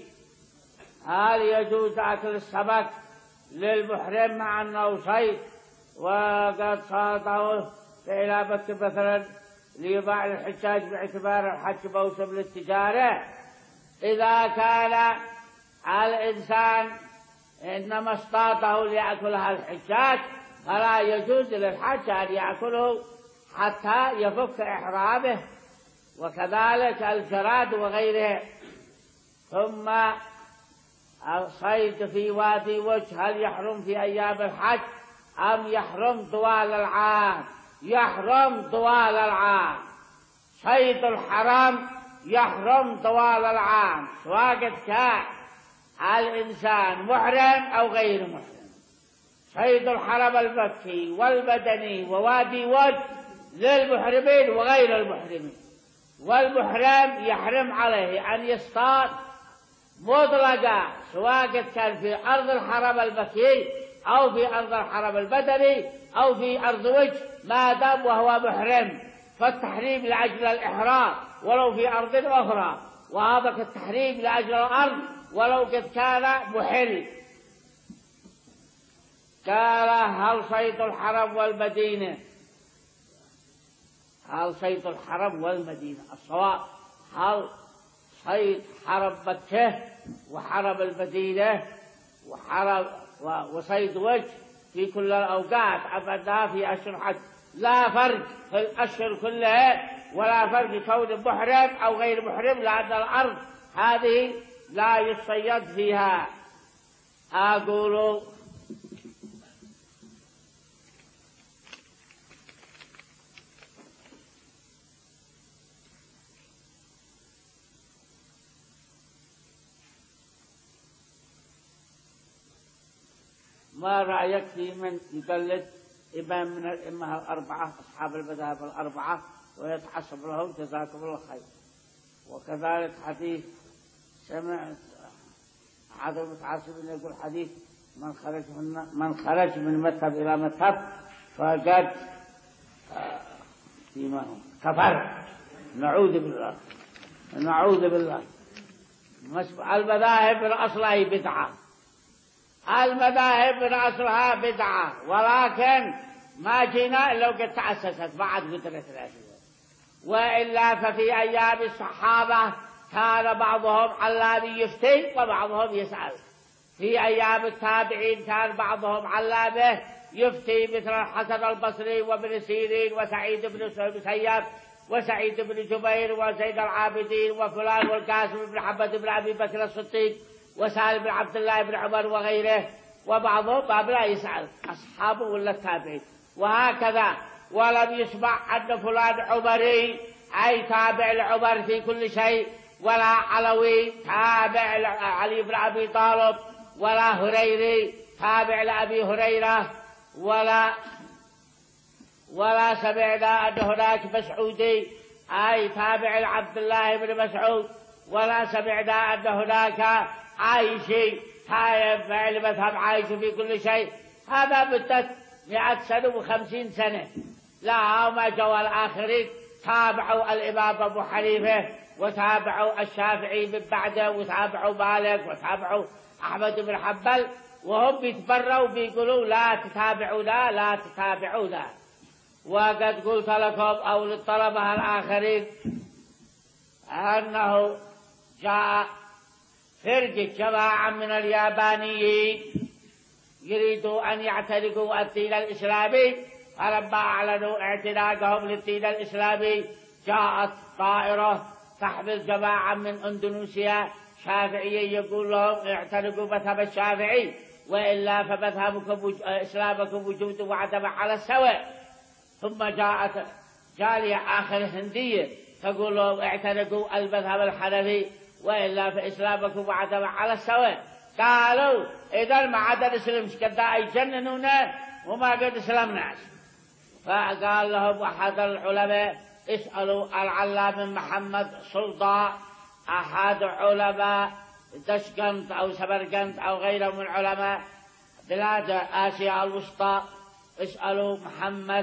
هل يجوز أكل السمك للمحرم مع أنه صيد وقد صاده إلى مكة مثلا ليباع للحجاج باعتبار الحج موسم للتجارة؟ إذا كان الإنسان إنما اصطاده ليأكلها الحجاج فلا يجوز للحج أن يأكله حتى يفك إحرامه، وكذلك الجراد وغيره. ثم الصيد في وادي وجه هل يحرم في أيام الحج أم يحرم طوال العام؟ يحرم طوال العام. صيد الحرم يحرم طوال العام، سواء كان الإنسان محرم أو غير محرم. صيد الحرم المكي والمدني ووادي وجه للمحرمين وغير المحرمين، والمحرم يحرم عليه أن يصطاد مطلقا سواء كان في أرض الحرم المكي أو في أرض الحرم المدني أو في أرض وجه، ما دام وهو محرم. فالتحريم لأجل الإحرام ولو في أرض أخرى، وهذا التحريم لأجل الأرض ولو قد كان محل. قال هل صيد الحرم والمدينة هل صيد الحرم والمدينة الصواب هل صيد حرم مكة وحرم المدينة وحرم وصيد وجه في كل الأوقات أبدا في أشهر الحج، لا فرق في الأشهر كلها ولا فرق كون محرم أو غير محرم، لأن الأرض هذه لا يصيد فيها. أقول ما رأيك في من يقلد إمام من الأئمة الأربعة أصحاب المذاهب الأربعة ويتعصب لهم؟ جزاكم الله خير. وكذلك حديث سمعت أحد المتعصبين يقول حديث من خرج من من خرج من مذهب إلى مذهب فقد فيما كفر. نعوذ بالله نعوذ بالله. المذاهب الأصل هي بدعة، المذاهب من أصلها بدعة، ولكن ما جينا إلا وقد تأسست بعد قدرة الأشياء. وإلا ففي أيام الصحابة كان بعضهم علامي يفتي وبعضهم يسأل. في أيام التابعين كان بعضهم علامه يفتي مثل الحسن البصري وابن سيرين وسعيد بن المسيب وسعيد بن جبير وزيد العابدين وفلان والقاسم بن محمد بن أبي بكر الصديق وسالم بن عبد الله بن عمر وغيره، وبعضهم باب لا يسأل أصحابه ولا التابعين. وهكذا ولم يسمع أن فلان عمري أي تابع لعمر في كل شيء، ولا علوي تابع لعلي بن أبي طالب، ولا هريري تابع لأبي هريرة، ولا ولا سمعنا أن هناك مسعودي أي تابع لعبد الله بن مسعود، ولا سمعنا أن هناك عايشي تابع لمذهب عايش في كل شيء. هذا مدة مئة سنة وخمسين سنة. لا وما جوا الآخرين تابعوا الإمام أبو حنيفة وتابعوا الشافعي من بعده وتابعوا مالك وتابعوا أحمد بن حنبل، وهم بيتبروا بيقولوا لا تتابعونا لا تتابعونا. وقد قلت لكم أو للطلبة الآخرين أنه جاء فرقة جماعة من اليابانيين يريدوا أن يعتنقوا الدين الإسلامي، فلما أعلنوا اعتناقهم للدين الإسلامي جاءت طائرة تحمل جماعة من أندونيسيا شافعية يقول لهم اعتنقوا مذهب الشافعي، وإلا فمذهبكم إسلامكم وجود وعدم على السواء. ثم جاءت جالية آخر هندية تقول لهم اعتنقوا المذهب الحنفي، وإلا فإسلامكم وعدم على السواء. قالوا إذا ما عاد نسلمش كدا يجننونا وما قد اسلمناش. فقال لهم أحد العلماء اسألوا العلامة محمد سلطان أحد علماء دشقنط أو سبرقنط أو غيره من علماء بلاد آسيا الوسطى، اسألوا محمد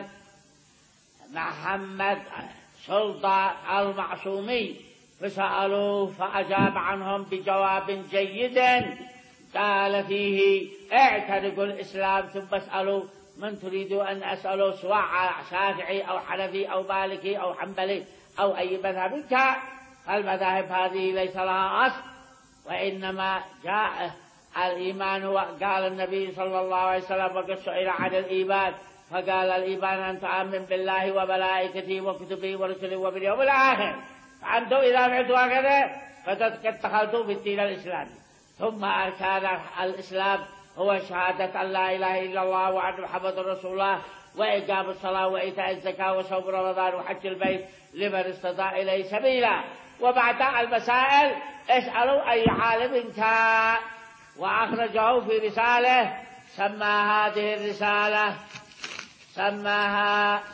محمد سلطان المعصومي، فسألوه فأجاب عنهم بجواب جيد قال فيه اعتنقوا الإسلام ثم اسألوا من تريدوا أن أسألوا سواء شافعي أو حنفي أو مالكي أو حنبلي أو أي مذهب كان. المذاهب هذه ليس لها أصل، وإنما جاء الإيمان. وقال النبي صلى الله عليه وسلم وقد سئل عن الإيمان فقال الإيمان أن تؤمن بالله وملائكته وكتبه ورسله وباليوم الآخر، فأنتم إذا فعلتوا هكذا فقد دخلتوا في الدين الإسلامي. ثم أركان الإسلام هو شهادة أن لا إله إلا الله وأن محمد رسول الله وإقام الصلاة وإيتاء الزكاة وصوم رمضان وحج البيت لمن استطاع إليه سبيلا. وبعد المسائل اسألوا أي عالم كان. وأخرجه في رسالة سمى هذه الرسالة سماها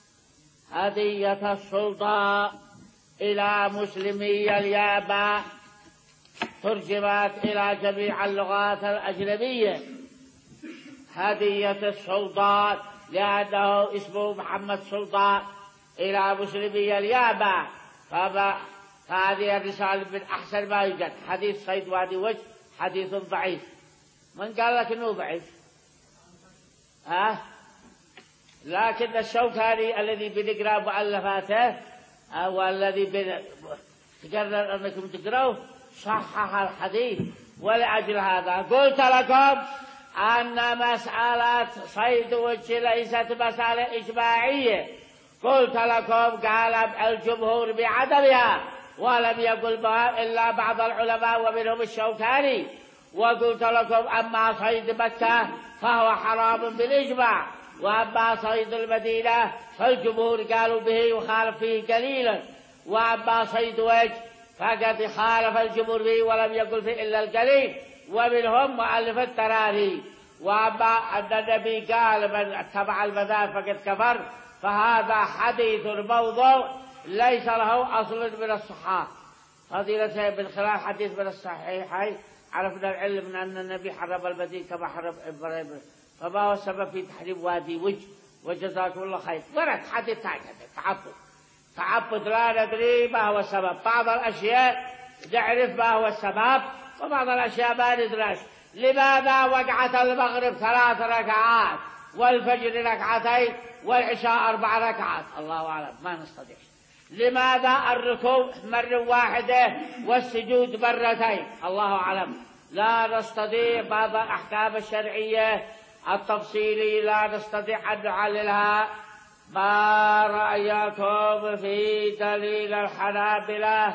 هدية السلطان إلى مسلمي اليابان، ترجمت إلى جميع اللغات الأجنبية. هدية السلطان لأنه اسمه محمد سلطان إلى مسلمي اليابان. فهذه الرسالة من أحسن ما يوجد. حديث صيد وادي وجه حديث ضعيف. من قال لك إنه ضعيف؟ ها؟ لكن الشوكاني الذي بنقرأ مؤلفاته أو الذي تقرر أنكم تقرأوه صحح الحديث. ولأجل هذا قلت لكم أن مسألة صيد وجه ليست مسألة إجماعية. قلت لكم قال الجمهور بعدمها، ولم يقل بها إلا بعض العلماء ومنهم الشوكاني. وقلت لكم أما صيد مكة فهو حرام بالإجماع، وأما صيد المدينة فالجمهور قالوا به وخالف فيه قليلا، وأما صيد وجه فقد خالف الجمهور به ولم يقل فيه إلا القليل، ومنهم مؤلف التراثي. وأما أن النبي قال من اتبع المذاهب فقد كفر فهذا حديث موضوع ليس له أصل من الصحة. فضيلة من خلال حديث من الصحيحين عرفنا العلم من أن النبي حرم المدينة كما حرم إبراهيم، فما هو السبب في تحريم وادي وجه؟ وجزاكم الله خير. ورد حديث تعبد تعبد لا ندري ما هو السبب. بعض الأشياء نعرف ما هو السبب، وبعض الأشياء ما ندرش. لماذا وقعت المغرب ثلاث ركعات والفجر ركعتين والعشاء أربع ركعات؟ الله أعلم، ما نستطيع. لماذا الركوع مرة واحدة والسجود مرتين؟ الله أعلم، لا نستطيع. بعض الأحكام الشرعية التفصيلي لا نستطيع أن نعللها. ما رأيكم في دليل الحنابلة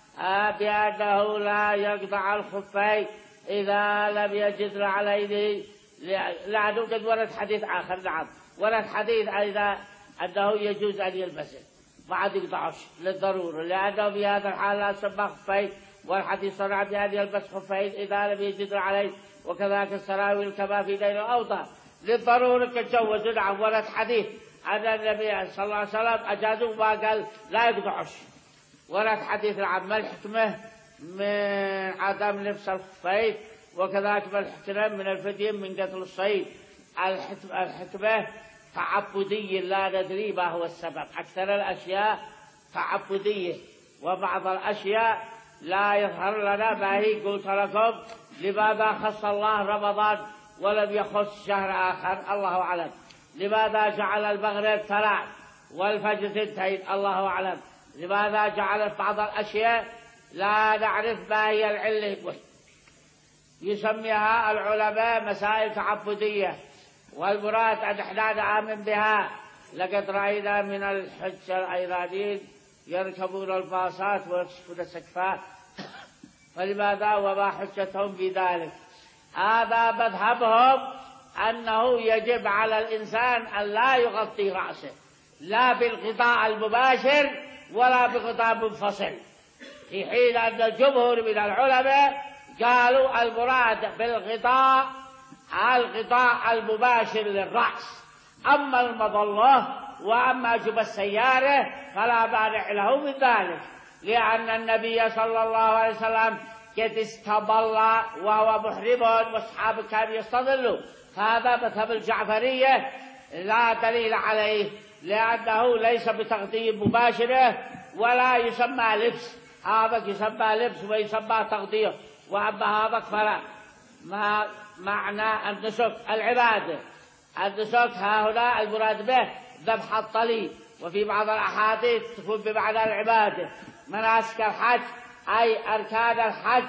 بأنه لا يقطع الخفين إذا لم يجد نعلين؟ لا نوجد ورد حديث آخر. نعم، ورد حديث أيضا أنه يجوز أن يلبسه ما عاد يقطعش للضرورة، لأنه في هذا الحال لا سمى خفين، والحديث صنع بأن يلبس خفين إذا لم يجد عليه، وكذلك السراويل كما في ليل الأوطان للضرورة تجوز. نعم، ورد حديث أن النبي صلى الله عليه وسلم أجازوا ما قال لا يقطعش. ورد حديث عن ما الحكمة من عدم لبس الخفين، وكذلك ما الحكمة من الفدية من قتل الصيد. الحكمة تعبدية لا ندري ما هو السبب. أكثر الأشياء تعبدية، وبعض الأشياء لا يظهر لنا ما هي. قلت لكم لماذا خص الله رمضان ولم يخص شهر آخر؟ الله أعلم. لماذا جعل المغرب ثلاث والفجر ثنتين؟ الله أعلم. لماذا جعل بعض الأشياء لا نعرف ما هي العلة؟ يسميها العلماء مسائل تعبدية، والمراد أن احنا نآمن بها. لقد رأينا من الحج الأيرانيين يركبون الباصات ويكشفون السقفات، فلماذا وما حجتهم بذلك؟ هذا مذهبهم أنه يجب على الإنسان أن لا يغطي رأسه، لا بالغطاء المباشر ولا بغطاء منفصل، في حين أن الجمهور من العلماء قالوا المراد بالغطاء الغطاء المباشر للرأس. أما المظلة وأما جب السيارة فلا مانع له من ذلك، لأن النبي صلى الله عليه وسلم قد استظل وهو محرم واصحابه كانوا يستظلوا. هذا مذهب الجعفرية لا دليل عليه، لأنه ليس بتغطية مباشرة ولا يسمى لبس. هذا يسمى لبس ويسمى تغطية، وأما هذا فلا. ما معنى النسك؟ العبادة. النسك ها هنا المراد به ذبح الطلي، وفي بعض الأحاديث تكون بمعنى العبادة. مناسك الحج أي أركان الحج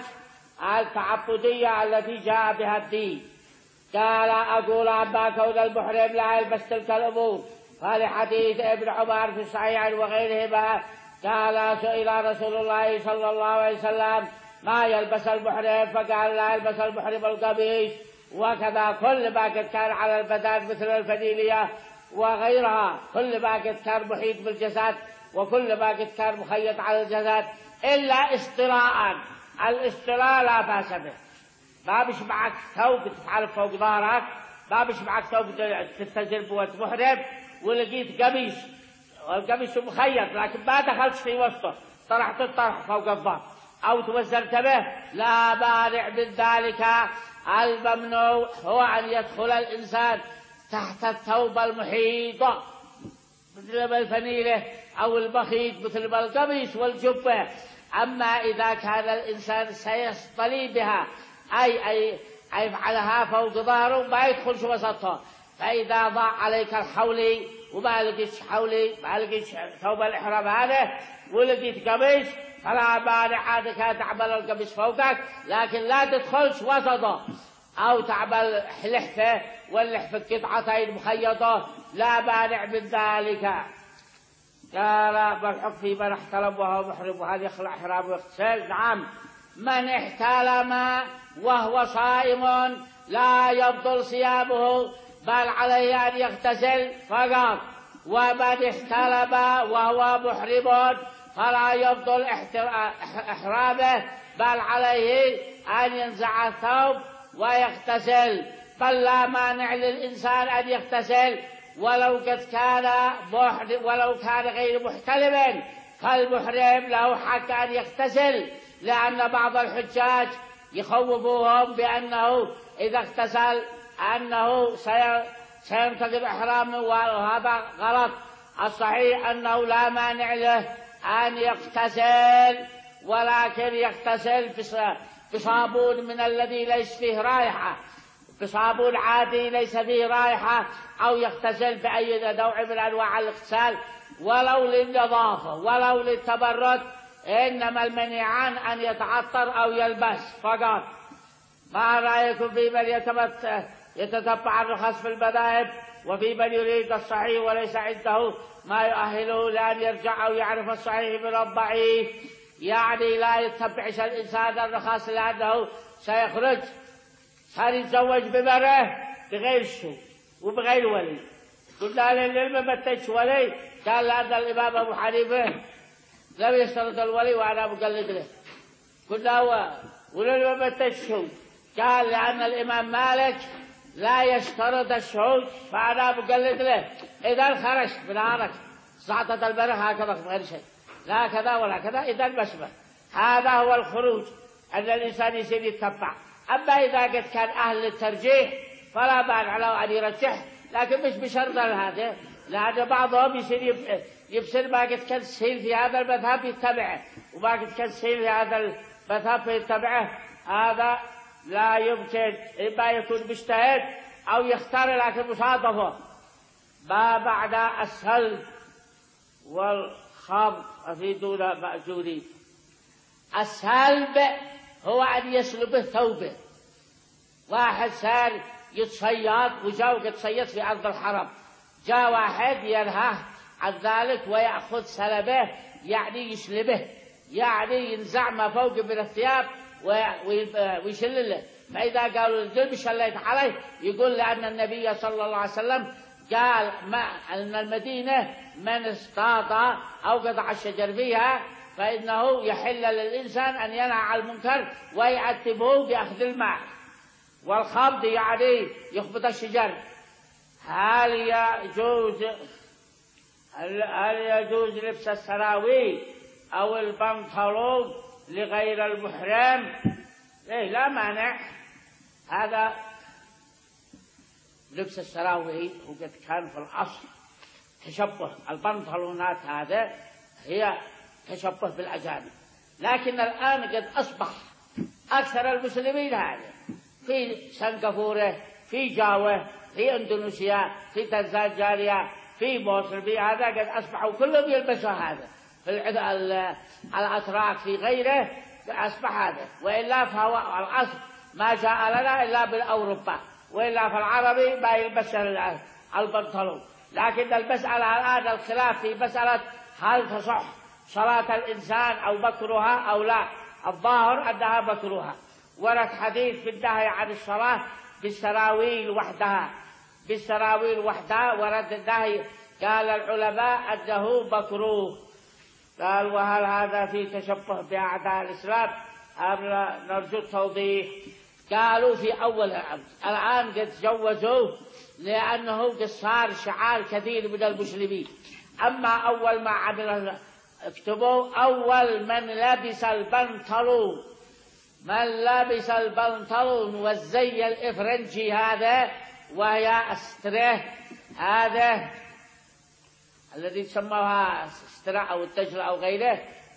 التعبدية التي جاء بها الدين. قال أقول عما كون المحرم لا يلبس تلك الأمور، هذا حديث ابن عمر في الصحيح وغيرهما. قال سئل رسول الله صلى الله عليه وسلم ما يلبس المحرم، فقال لا يلبس المحرم القميص، وكذا كل ما قد كان على البدن مثل الفديلية وغيرها، كل ما قد كان محيط بالجسد وكل ما قد كان مخيط على الجسد، إلا استراء. الاستراء لا بأس به. ما بش معك ثوب تفعل فوق ظهرك، ما بش معك ثوب تتزل بوت محرم ولقيت قميص والقميص مخيط لكن ما دخلت في وسطه، طرحت الطرح فوق الظهر أو توزرت به، لا مانع من ذلك. الممنوع هو أن يدخل الإنسان تحت الثوب المحيط مثل ما الفنيلة أو المخيط مثل ما القميص والجبة. أما إذا كان الإنسان سيصطلي بها أي أي أي يفعلها فوق ظهره ما يدخلش وسطها، فإذا ضاع عليك الحولي وما لقيتش حولي ما لقيتش ثوب الإحرام هذا ولقيت قميص فلا مانع أنك تعمل القميص فوقك، لكن لا تدخلش وسطه، أو تعمل لحفة واللحفة قطعتين مخيطة، لا مانع من ذلك. قال ما الحكم في من احتلم وهو محرم وهل يخلع إحرامه ويغتسل؟ نعم، من احتلم وهو صائم لا يبطل صيامه بل عليه أن يغتسل فقط، ومن احتلم وهو محرم فلا يبطل إحرامه بل عليه أن ينزع الثوب ويغتسل. بل لا مانع للإنسان أن يغتسل ولو قد كان ولو كان غير محتلم، فالمحرم له حق أن يغتسل، لأن بعض الحجاج يخوفوهم بأنه إذا اغتسل أنه سينتقض إحرامه، وهذا غلط. الصحيح أنه لا مانع له أن يغتسل ولكن يغتسل بصابون من الذي ليس فيه رائحة، بصابون عادي ليس فيه رائحة، أو يغتسل بأي نوع من أنواع الاغتسال ولو للنظافة ولو للتبرد، إنما المنيعان أن يتعطر أو يلبس فقط. ما رأيكم في من يتتبع الرخص في المذاهب، وفي من يريد الصحيح وليس عنده ما يؤهله لأن يرجع أو يعرف الصحيح من الضعيف؟ يعني لا يتبعش الإنسان الرخص لأنه سيخرج صار يتزوج بمرأة بغير شو وبغير ولي. قلنا للعلم ما تتش ولي، قال لأن الإمام أبو حنيفة لم يشترط الولي وأنا مقلد له. قلنا وللعلم ما تتش شو، قال لأن الإمام مالك لا يشترط الشهود فأنا مقلد له. إذا خرجت بنارك ساعة المرأة هكذا غير شيء، لا كذا ولا كذا، إذا المشبه هذا هو الخروج أن الإنسان يصير يتبع. أما إذا قد كان أهل الترجيح فلا مانع له أن يرجح، لكن مش بشرط هذا، لأن بعضهم يصير يفسر ما قد كان سهيل في هذا المذهب يتبعه وما قد كان سهيل في هذا المذهب يتبعه. هذا لا يمكن، إما يكون مجتهد أو يختار لكن مصادفة. ما بعد السلب والخمر أفيدون مأجورين. السلب هو أن يسلبه ثوبه. واحد صار يتصيد وجاء قد صيد في أرض الحرم، جاء واحد ينهاه عن ذلك ويأخذ سلبه، يعني يسلبه، يعني ينزع ما فوق من الثياب ويشل له. فإذا قالوا الذنب شليت عليه، يقول لأن النبي صلى الله عليه وسلم قال ما أن المدينة من اصطاد أو قطع الشجر فيها فإنه يحل للإنسان أن ينهى عن المنكر ويعتبه بأخذ الماء. والخبط يعني يخبط الشجر. هل يجوز هل يجوز لبس السراويل أو البنطلون لغير المحرم؟ إيه لا مانع. هذا لبس السراويل وقد كان في الأصل تشبه، البنطلونات هذا هي تشبه بالأجانب، لكن الآن قد أصبح أكثر المسلمين هذا في سنغافورة، في جاوة، في إندونيسيا، في تنزانيا، في مصر، في هذا قد أصبحوا كلهم يلبسوا هذا. في الأتراك في غيره أصبح هذا، وإلا فهو الأصل ما جاء لنا إلا بالأوروبا، وإلا في العربي ما يلبس البنطلون. لكن المسألة الآن الخلاف في مسألة هل تصح صلاة الإنسان أو مكروها أو لا. الظاهر أنها مكروها. ورد حديث في النهي عن الصلاة بالسراويل وحدها، بالسراويل وحدها ورد النهي. قال العلماء أنه مكروه. قال وهل هذا في تشبه بأعداء الإسلام أم نرجو التوضيح؟ قالوا في أول الأمر، الآن قد جوزوه لأنه قد صار شعار كثير من المسلمين. أما أول ما عمل اكتبوا أول من لبس البنطلون، من لبس البنطلون والزي الإفرنجي هذا وهي استره هذا الذي سموها استره أو الدجلة أو غيره،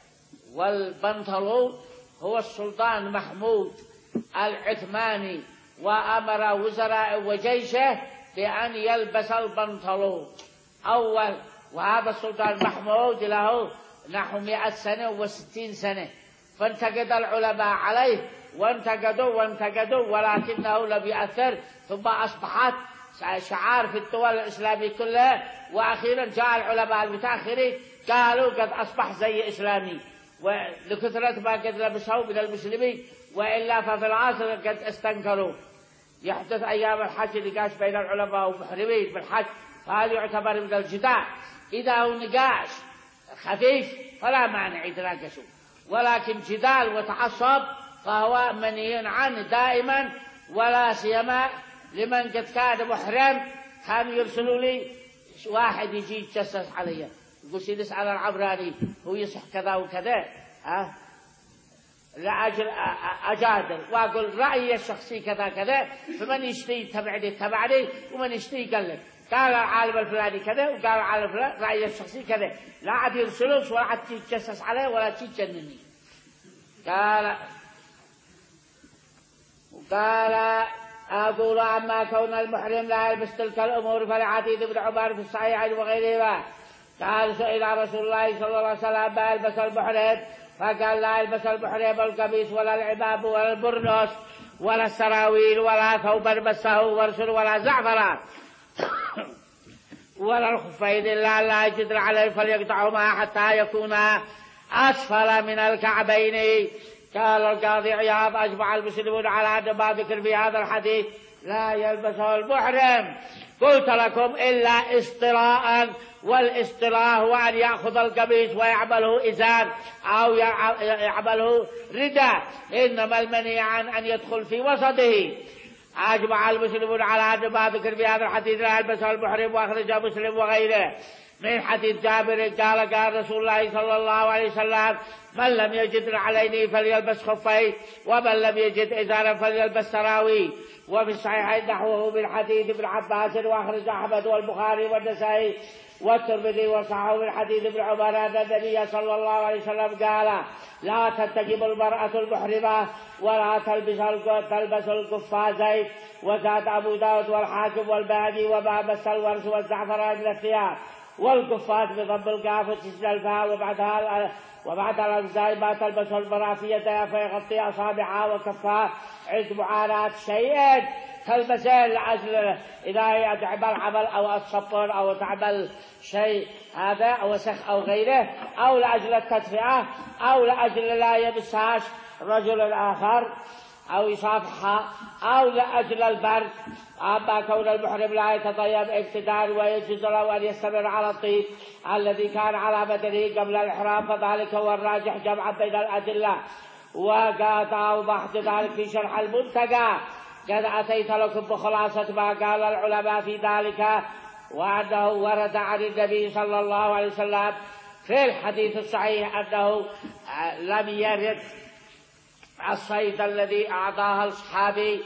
والبنطلون هو السلطان محمود العثماني، وأمر وزراء وجيشه بأن يلبس البنطلون أول. وهذا السلطان محمود له نحو مئة سنة وستين سنة، فانتقد العلماء عليه وانتقدوا وانتقدوا ولكنه لم يأثر، ثم أصبحت شعار في الدول الإسلامية كلها. وأخيرا جاء العلماء المتأخرين قالوا قد أصبح زي إسلامي، ولكثرة ما قد لبسوا من المسلمين، وإلا ففي العصر قد استنكروا. يحدث أيام الحج نقاش بين العلماء والمحرمين بالحج، فهل يعتبر من الجدال؟ إذا هو نقاش خفيف فلا مانع يتناقشوا، ولكن جدال وتعصب فهو منهي عنه دائما، ولا سيما لمن قد كان محرم. كانوا يرسلوا لي واحد يجي يتجسس علي، يقول سي نسأل العبراني هو يصح كذا وكذا، ها لأجل أجادل وأقول رأيي الشخصي كذا كذا، فمن يشتري يتبعني يتبعني ومن يشتري يقلد. قال العالم الفلاني كذا وقال العالم الفلاني رأيي الشخصي كذا، لا عاد يرسلوش ولا عاد تتجسس عليه ولا تجنني. قال قال أقول عما كون المحرم لا يلبس تلك الأمور فلحديث ابن عمر في الصحيحين وغيرهما قال سئل رسول الله صلى الله عليه وسلم ما يلبس المحرم فقال لا يلبس المحرم القميص ولا العمام ولا البرنس ولا السراويل ولا ثوبا مسه ورس ولا زعفران ولا الخفين إلا لا يجدر عليه فليقطعهما حتى يكونا أسفل من الكعبين. قال القاضي عياض أجمع المسلمون على أن ما ذكر في هذا الحديث لا يلبسه المحرم. قلت لكم إلا استراء، والاستراء هو أن يأخذ القميص ويعمله إزار أو يعمله رداء، إنما المنهي عن أن يدخل في وسطه. أجمع المسلمون على أن ما ذكر في هذا الحديث لا يلبسه المحرم، وأخرجه مسلم وغيره من حديث جابر قال قال رسول الله صلى الله عليه وسلم من لم يجد عليه فليلبس خفيه ومن لم يجد إزارا فليلبس سراويل. وفي الصحيحين نحوه من حديث ابن عباس وأخرج أحمد والبخاري والنسائي والترمذي وصححه من حديث ابن عمر أن النبي صلى الله عليه وسلم قال لا تنتجب المرأة المحرمة ولا تلبس تلبس القفازين. وزاد أبو داود والحاكم والباهقي وما مس الورس والزعفران من الثياب والقفاز بضم القاف وتسجيل الفاء وبعدها وبعد الأجزاء ما تلبس المرأة في يدها فيغطي أصابعها وكفها عند معاناة شيء تلبسه لأجل إذا هي تعمل عمل أو الصبر أو تعمل شيء هذا أو سخ أو غيره أو لأجل التدفئة أو لأجل لا يمسهاش رجل آخر أو يصافحها أو لأجل البرد. أما كون المحرم لا يتطيب ابتداء ويجوز له أن يستمر على الطيب الذي كان على بدنه قبل الإحرام فذلك هو الراجح جمعا بين الأدلة. وقد أوضحت ذلك في شرح المنتقى قد أتيت لكم بخلاصة ما قال العلماء في ذلك، وأنه ورد عن النبي صلى الله عليه وسلم في الحديث الصحيح أنه لم يرد الصيد الذي أعطاه الصحابي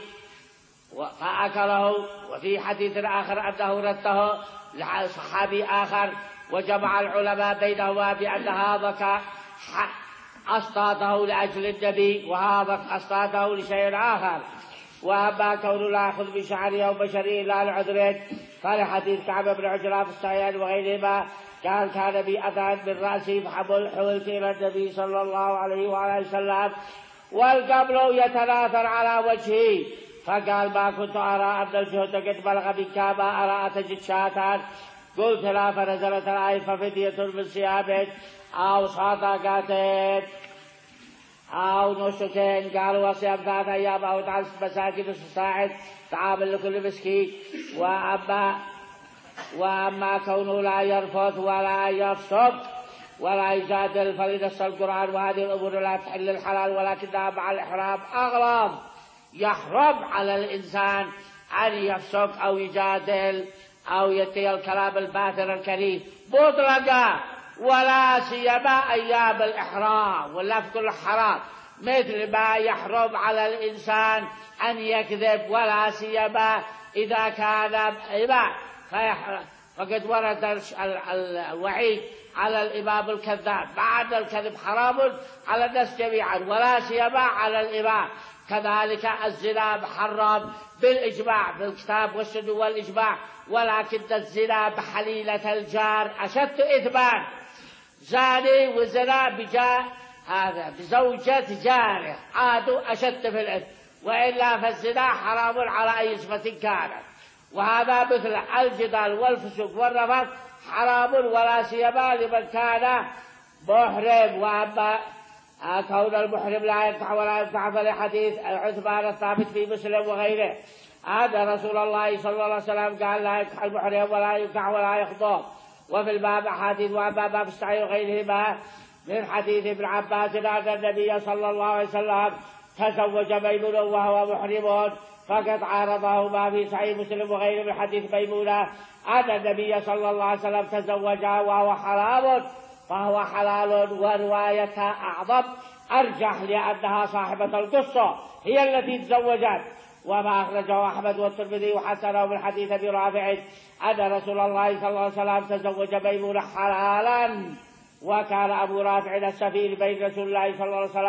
فأكله، وفي حديث آخر أنه رده لصحابي آخر. وجمع العلماء بينهما بأن هذا أصطاده لأجل النبي وهذا أصطاده لشيء آخر. وأما كون لا يأخذ بشعره أو بشره إلا لعذره فلحديث كعب بن عجرة في الصحيحين وغيرهما قال كان بي أذى من رأسي فحمل حولت إلى النبي صلى الله عليه وآله وسلم والقبل يتناثر على وجهي فقال ما كنت أرى أن الجهد قد بلغ بك ما أرى أتجد شاة. قلت لا فنزلت الآية ففدية من صيام أو صدقة أو نسك. قالوا وصيام ثلاثة أيام أو تعس مساكين ساعد طعام لكل مسكين. وأما وأما كونه لا يرفض ولا يفسق ولا يجادل فلنص القرآن وهذه الأمور لا تحل الحلال ولكنها مع الإحرام أغلب. يحرم على الإنسان أن يفسق أو يجادل أو يتي الكلام الباطل الكريم مطلقا ولا سيما أيام الإحرام ولا في كل حرام، مثل ما يحرم على الإنسان أن يكذب ولا سيما إذا كان إمام فقد ورد الوعيد على الإمام الكذاب بعد الكذب حرام على الناس جميعا ولا سيما على الإمام. كذلك الزنا محرم بالإجماع بالكتاب والسنة والإجماع، ولكن الزنا بحليلة الجار أشد إثما. زاني وزنا بجاء هذا بزوجة جاره عادوا أشد في الإثم، وإلا فالزنا حرام على أي صفة كانت. وهذا مثل الجدال والفسوق والرفث حرام ولا سيما لمن كان محرم. وأما كون المحرم لا ينفع ولا ينفع فلحديث عثمان الثابت في مسلم وغيره أن رسول الله صلى الله عليه وسلم قال لا ينفع المحرم ولا ينفع ولا يخضب. وفي الباب حديث وأما باب السعي وغيرهما من حديث ابن عباس أن النبي صلى الله عليه وسلم تزوج ميمونة وهو محرم فقد عارضه ما في صحيح مسلم وغيره من حديث ميمونة أن النبي صلى الله عليه وسلم تزوجها وهو حرام فهو حلال. وروايتها أعظم أرجح لأنها صاحبة القصة هي التي تزوجت. وما أخرجه أحمد والترمذي وحسنه من حديث أبي رافع أن رسول الله صلى الله عليه وسلم تزوج ميمونة حلالا. وكان أبو رافع السفير بين رسول الله صلى الله عليه وسلم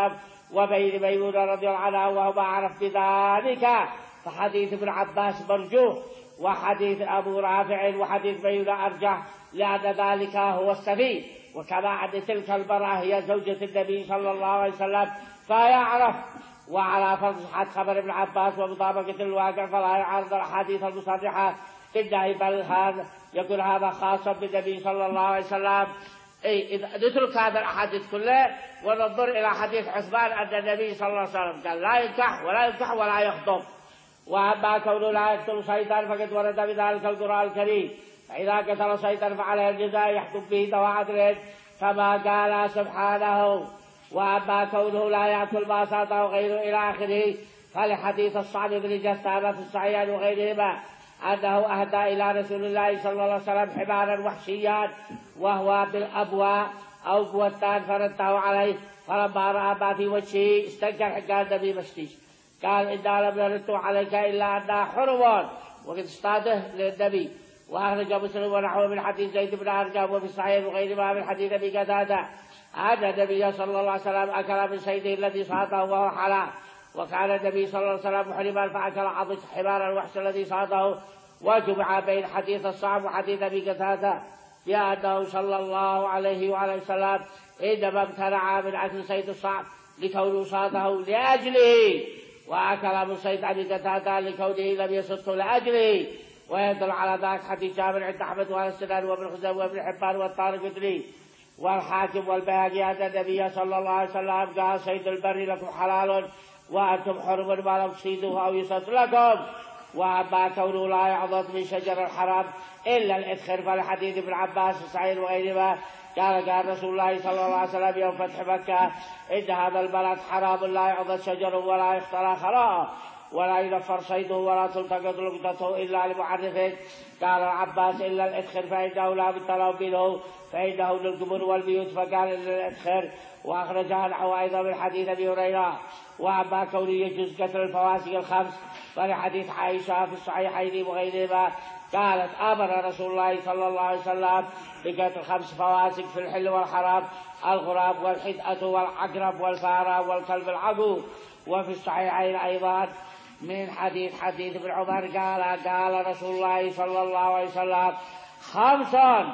وبين ميمونة رضي الله عنها وهما أعرف بذلك، فحديث ابن عباس مرجوح، وحديث أبو رافع وحديث ميمونة أرجح، لأن ذلك هو السبيل. وكما أن تلك المرأة هي زوجة النبي صلى الله عليه وسلم فيعرف. وعلى فرض صحة خبر ابن عباس ومطابقة الواقع فلا يعارض الأحاديث المصرحة بالنهي، بل هذا يكون هذا خاصا بالنبي صلى الله عليه وسلم. أي إذا نترك هذا الأحاديث كله وننظر إلى حديث عثمان أن النبي صلى الله عليه وسلم قال لا ينكح ولا ينكح ولا يخطب. وأما كونه لا يقتل صيدا فقد ورد بذلك القرآن الكريم، فإذا قتل صيدا فعليه الجزاء يحكم به ذوي عدل كما قال سبحانه. وأما كونه لا يأكل ما صاده غيره إلى آخره، فلحديث الصعب بن جثامة في الصحيحين وغيرهما أنه أهدى إلى رسول الله صلى الله عليه وسلم حمارا وحشيا وهو بالأبواء أو بوتان فرده عليه، فلما رأى ما في وجهه استنكر حكى النبي مشتيش، قال إنا لم نرد عليك إلا أنها حرم، وقد اصطاده للنبي. وأخرج مسلم ونحوه من حديث زيد بن أرقم وفي الصحيح وغيرهما من حديث أبي قتادة أن النبي صلى الله عليه وسلم أكل من صيده الذي صاده وهو حلال، وكان النبي صلى الله عليه وسلم محرما فأكل عض حمار الوحش الذي صاده. وجمع بين حديث الصعب وحديث أبي قتادة بأنه صلى الله عليه وعلى وسلم إنما امتنع من أكل صيد الصعب لكونه صاده لأجله، وأكل من صيد أبي قتادة لكونه لم يصده لأجله. ويدل على ذلك حديث جابر عند أحمد وأهل السنن وابن خزيمة وابن حبان والطارقطني والحاكم والبيهقي أن النبي صلى الله عليه وسلم قال صيد البر لكم حلال وأنتم حرم ما لم تصيدوه أو يصد لكم. وأما كونه لا يعضد من شجر الحرام إلا الإدخر، فالحديث ابن عباس الصحيح وغيرهما قال قال رسول الله صلى الله عليه وسلم يوم فتح مكة إن هذا البلد حرام لا يعضد شجر ولا يخترى خراء ولا ينفر صيده ولا تلتقط لقطته إلا لمعرفه. قال العباس إلا الإدخر فإنه لا بد له منه فإنه للقبور والبيوت، فقال إلا الإدخر. وأخرجها نحو أيضا من حديث أبي هريرة. وأما كونه يجوز قتل الفواسق الخمس فلحديث عائشة في الصحيحين وغيرهما قالت أمر رسول الله صلى الله عليه وسلم بقتل خمس فواسق في الحل والحرام: الغراب والحدأة والعقرب والفارة والكلب العقور. وفي الصحيحين أيضا من حديث حديث ابن عمر قال قال رسول الله صلى الله عليه وسلم خمس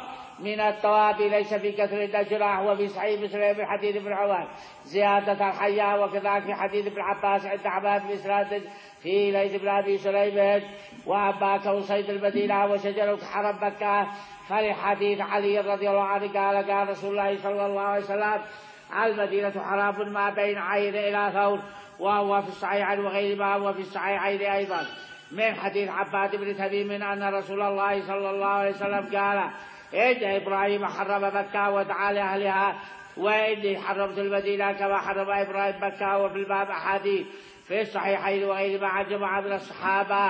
من التواب ليس في كثر الجراح. وفي صحيح مسلم من حديث ابن عمر زيادة الحياة. وكذلك في حديث ابن عباس عند عباد بن إسرائيل في ليث بن أبي سليمان. وأما كون صيد المدينة وشجر حرم مكة فلحديث علي رضي الله عنه قال قال رسول الله صلى الله عليه وسلم المدينة حرام ما بين عين إلى ثور، وهو في الصحيحين وغيرهما. وفي الصحيحين أيضا من حديث عباد بن تميم أن رسول الله صلى الله عليه وسلم قال إن إبراهيم حرم مكة ودعا لأهلها، وإني حرمت المدينة كما حرم إبراهيم مكة. وفي الباب أحاديث في الصحيحين وغيرهما عن جماعة من الصحابة.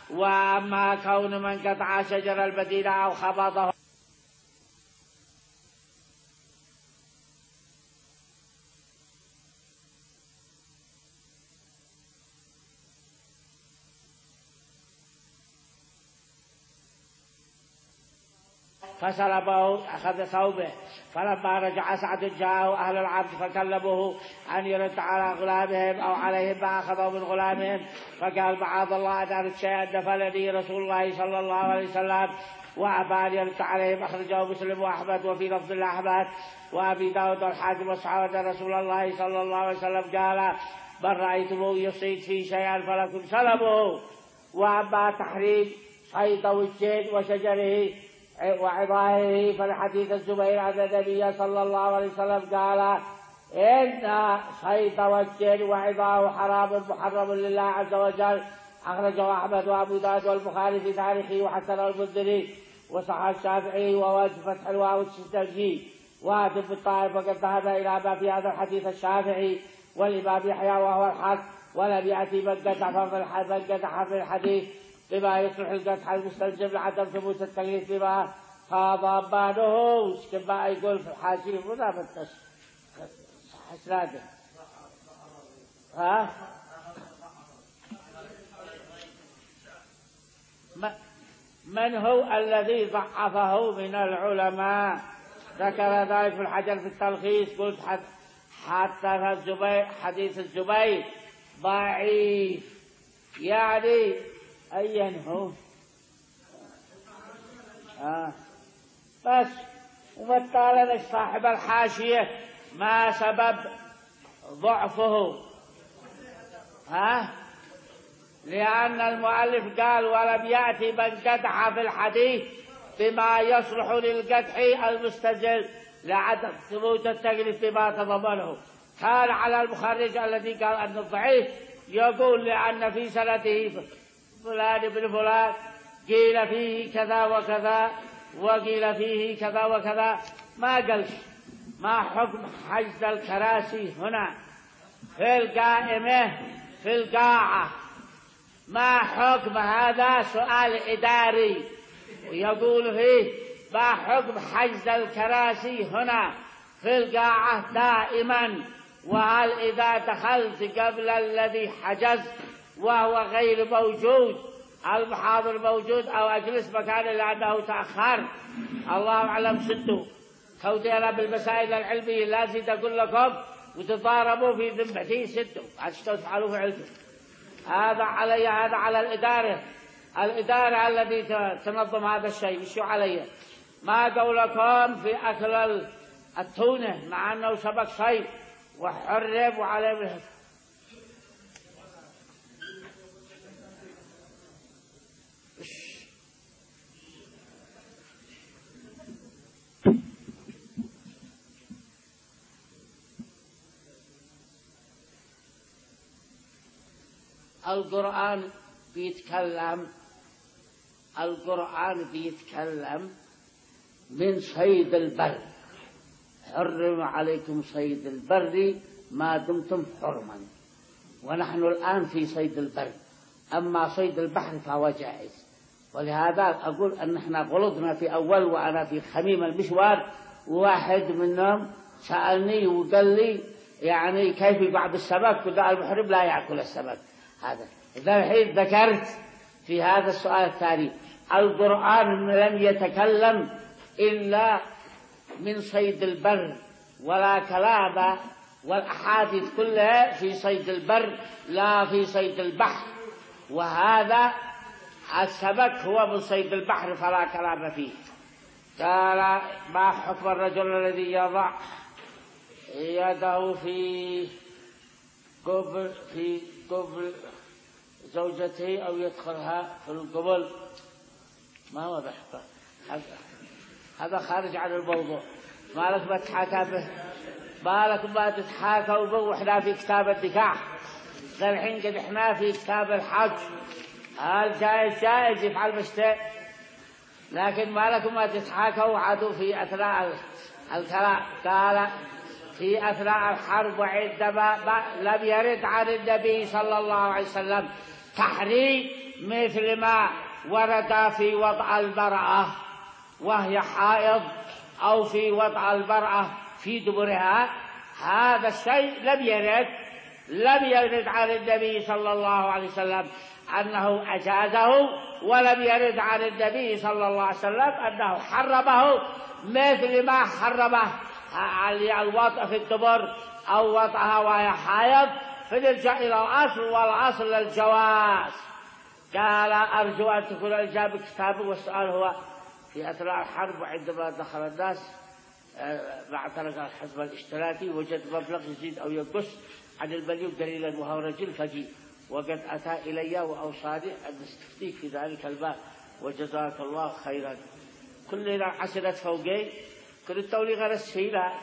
وأما كون من قطع شجر المدينة أو خبطه فسلبه أخذ ثوبه. فلما رجع سعد جاءه أهل العبد فكلموه أن يرد على غلامهم أو عليهم ما أخذوا من غلامهم، فقال معاذ الله أن أرد شيئا نفلني رسول الله صلى الله عليه وسلم وأبى أن يرد عليهم. أخرجه مسلم وأحمد وفي لفظ الأحمد وأبي داود والحاكم والصحابة أن رسول الله صلى الله عليه وسلم قال من رأيتموه يصيد في شيئا فلكم سلبه. وأما تحريم صيد والجيد وشجره وعظائه فالحديث الزبير عن النبي صلى الله عليه وسلم قال إن صيد والجن وعظاه حرام محرم لله عز وجل. أخرجه أحمد وأبو داود والبخاري في تاريخه وحسنه المنذري وصححه الشافعي ووجه فتح الواو التسجيل. وهاتف الطائف وقد ذهب إلى ما في هذا الحديث الشافعي والإمام يحيى وهو الحق، ولم يأتي من قدح في الحديث بما يصلح القدح المستلزم لعدم ثبوت التكليف بما خاض بعده. كما يقول في الحاشية هنا بالتش حسناده ها من هو الذي ضعفه من العلماء؟ ذكر ذلك في الحجر في التلخيص. قلت حتى الزبير حديث الزبير ضعيف، يعني أين هو؟ آه. بس ومثلا صاحب الحاشية ما سبب ضعفه؟ ها؟ لأن المؤلف قال ولم يأتي من قدح في الحديث بما يصلح للقدح المستزل لعدم ثبوت التكليف بما تضمنه. كان على المخرج الذي قال أن الضعيف يقول لأن في سنده فلان بن فلان قيل فيه كذا وكذا وقيل فيه كذا وكذا، ما قالش ما حكم حجز الكراسي هنا في القائمة في القاعة، ما حكم هذا سؤال إداري، ويقول فيه ما حكم حجز الكراسي هنا في القاعة دائما، وهل إذا دخلت قبل الذي حجز وهو غير موجود المحاضر موجود أو أجلس مكانه لأنه تأخر، الله أعلم. سدوا كودينا بالمسائل العلمية لازم أقول لكم وتضاربوا في ذمتي، سدوا عشان تفعلوا في علمي. هذا علي، هذا على الإدارة، الإدارة التي تنظم هذا الشيء، مش علي. ما قولكم في أكل التونة مع أنه سبق شيء وحرب وعليه القرآن بيتكلم القرآن بيتكلم من صيد البر، حرم عليكم صيد البر ما دمتم حرما، ونحن الآن في صيد البر، أما صيد البحر فهو جائز. ولهذا أقول أن احنا غلطنا في أول، وأنا في خميم المشوار واحد منهم سألني وقال لي يعني كيف يقع السمك، وقال المحرم لا يأكل السمك. هذا إذا الحين ذكرت في هذا السؤال الثاني القرآن لم يتكلم إلا من صيد البر، ولا كلام والأحاديث كلها في صيد البر لا في صيد البحر، وهذا السمك هو من صيد البحر فلا كلام فيه. قال ما حكم الرجل الذي يضع يده في قبل في قبل زوجته أو يدخلها في القبل؟ ما هو بحث هذا خارج عن الموضوع، ما لك ما تحاكى به، ما لك ما تتحاكوا به. وإحنا في كتاب النكاح، الحين قد إحنا في كتاب الحج، هل جائز جائز يفعل مشتاق، لكن ما لكم ما تتحاكوا عدو في أثناء الكلام. قال في أثناء الحرب وعندما لم يرد عن النبي صلى الله عليه وسلم تحريم مثل ما ورد في وضع المرأة وهي حائض أو في وضع المرأة في دبرها، هذا الشيء لم يرد لم يرد عن النبي صلى الله عليه وسلم أنه أجازه، ولم يرد عن النبي صلى الله عليه وسلم أنه حرمه مثل ما حرمه الوضع في الدبر أو وضعها وهي حائض. فنرجع إلى الأصل، والأصل الجواز. قال أرجو أن تكون الإجابة كتابه، والسؤال هو في أثناء الحرب وعندما دخل الناس مع طرق الحزب الاشتراكي وجد مبلغ يزيد أو ينقص عن المليون دليلا وهو رجل فقير، وقد أتى إلي وأوصاني أن نستفتيك في ذلك الباب وجزاك الله خيرا. كلنا عشرة فوقين كل التولي غير السهيلات.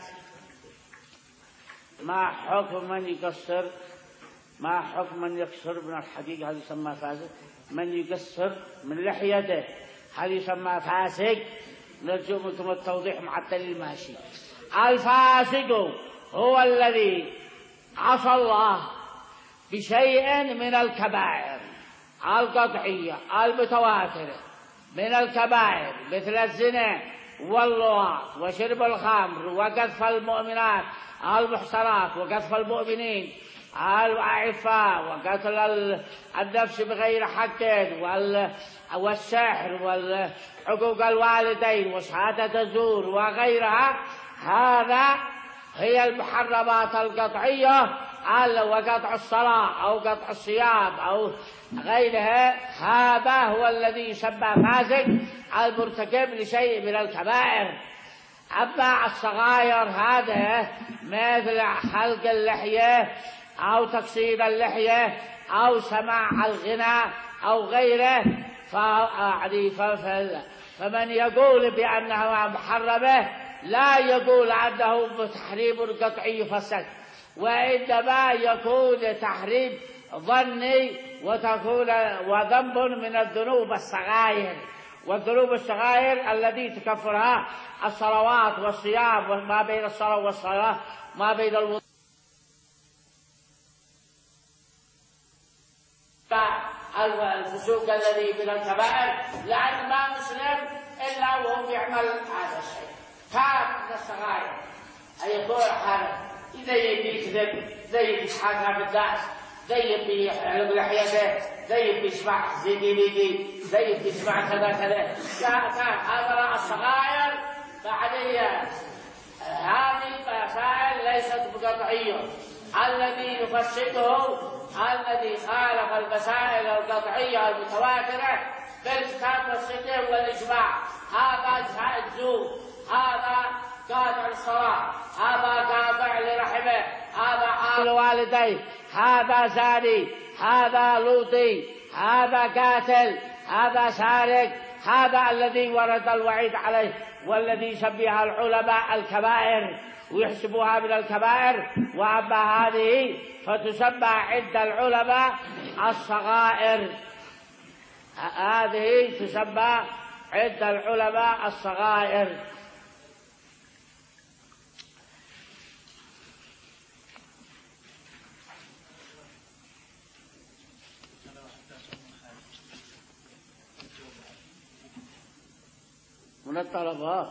ما حكم من يقصر ما حكم من يقصر من الحقيقة هذا يسمى فاسق، من يقصر من لحيته هذا يسمى فاسق. نرجو منكم التوضيح مع الدليل ماشي. الفاسق هو الذي عصى الله بشيء من الكبائر القطعية المتواترة من الكبائر مثل الزنا واللواط وشرب الخمر وقذف المؤمنات المحصنات وقذف المؤمنين الأعفاء وقتل النفس بغير حق والسحر وحقوق الوالدين وشهادة الزور وغيرها. هذا هي المحرمات القطعية وقطع الصلاة أو قطع الصيام أو غيرها، هذا هو الذي يسمى فاسق المرتكب لشيء من الكبائر. أما الصغائر هذا مثل حلق اللحية أو تقصير اللحية أو سماع الغناء أو غيره، فمن يقول بأنها محرمة لا يقول عنه تحريم قطعي فسد، وإنما يكون تحريم ظني وتكون وذنب من الذنوب الصغائر. والذنوب الصغائر التي تكفرها الصلوات والصيام وما بين الصلاة والصلاة ما بين الوضوء الفسوق الذي من الكبائر، لأن ما مسلم إلا وهو يعمل هذا الشيء. كان من الصغائر أن يكون حالة إذا يبي يكذب، إذا يبي يتحاكى بالناس، إذا يبي يحلق لحيته، إذا يبي يسمع زيدي بيدي، إذا يبي يسمع كذا كذا، كان هذا الصغائر. بعدين هذه المسائل ليست بقطعية. الذي يفسده الذي خالف المسائل القطعية المتواترة بالكتاب والسنة والإجماع، هذا زائد زور، هذا قاطع الصلاة، هذا قاطع لرحمه، هذا عاق والديه، هذا زاني، هذا لوطي، هذا قاتل، هذا سارق، هذا الذي ورد الوعيد عليه والذي يسميها العلماء الكبائر ويحسبوها من الكبائر. وأما هذه فتسمى عند العلماء الصغائر، هذه تسمى عند العلماء الصغائر. من الطلبات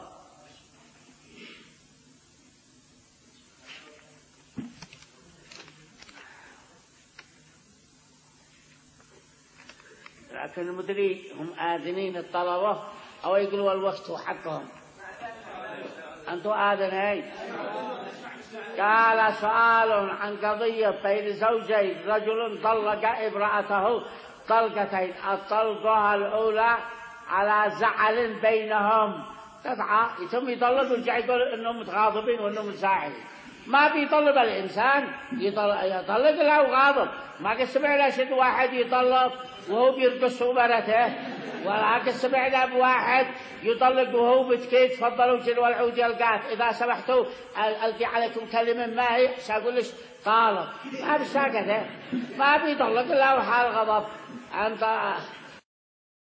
لكن المدري هم آذنين الطلبة أو يقولوا الوقت حقهم. أنتم آذنين. قال سؤال عن قضية بين زوجين، رجل طلق امرأته طلقتين، الطلقة الأولى على زعل بينهم قطعة، ثم يطلق ويرجع يقول إنهم متغاضبين وإنهم متزاعلين. ما بيطلب الإنسان يطلق, يطلق له غاضب. ما قد سمعنا شد واحد يطلق وهو بيرقص مرته، ولكن سمعنا بواحد يطلق وهو بتكي تفضلوا جنوا العود يلقات إذا سمحتوا ألقي عليكم كلمة ما هي سأقول لك طالب. ما بساكته، ما بيطلق له حال غضب. أنت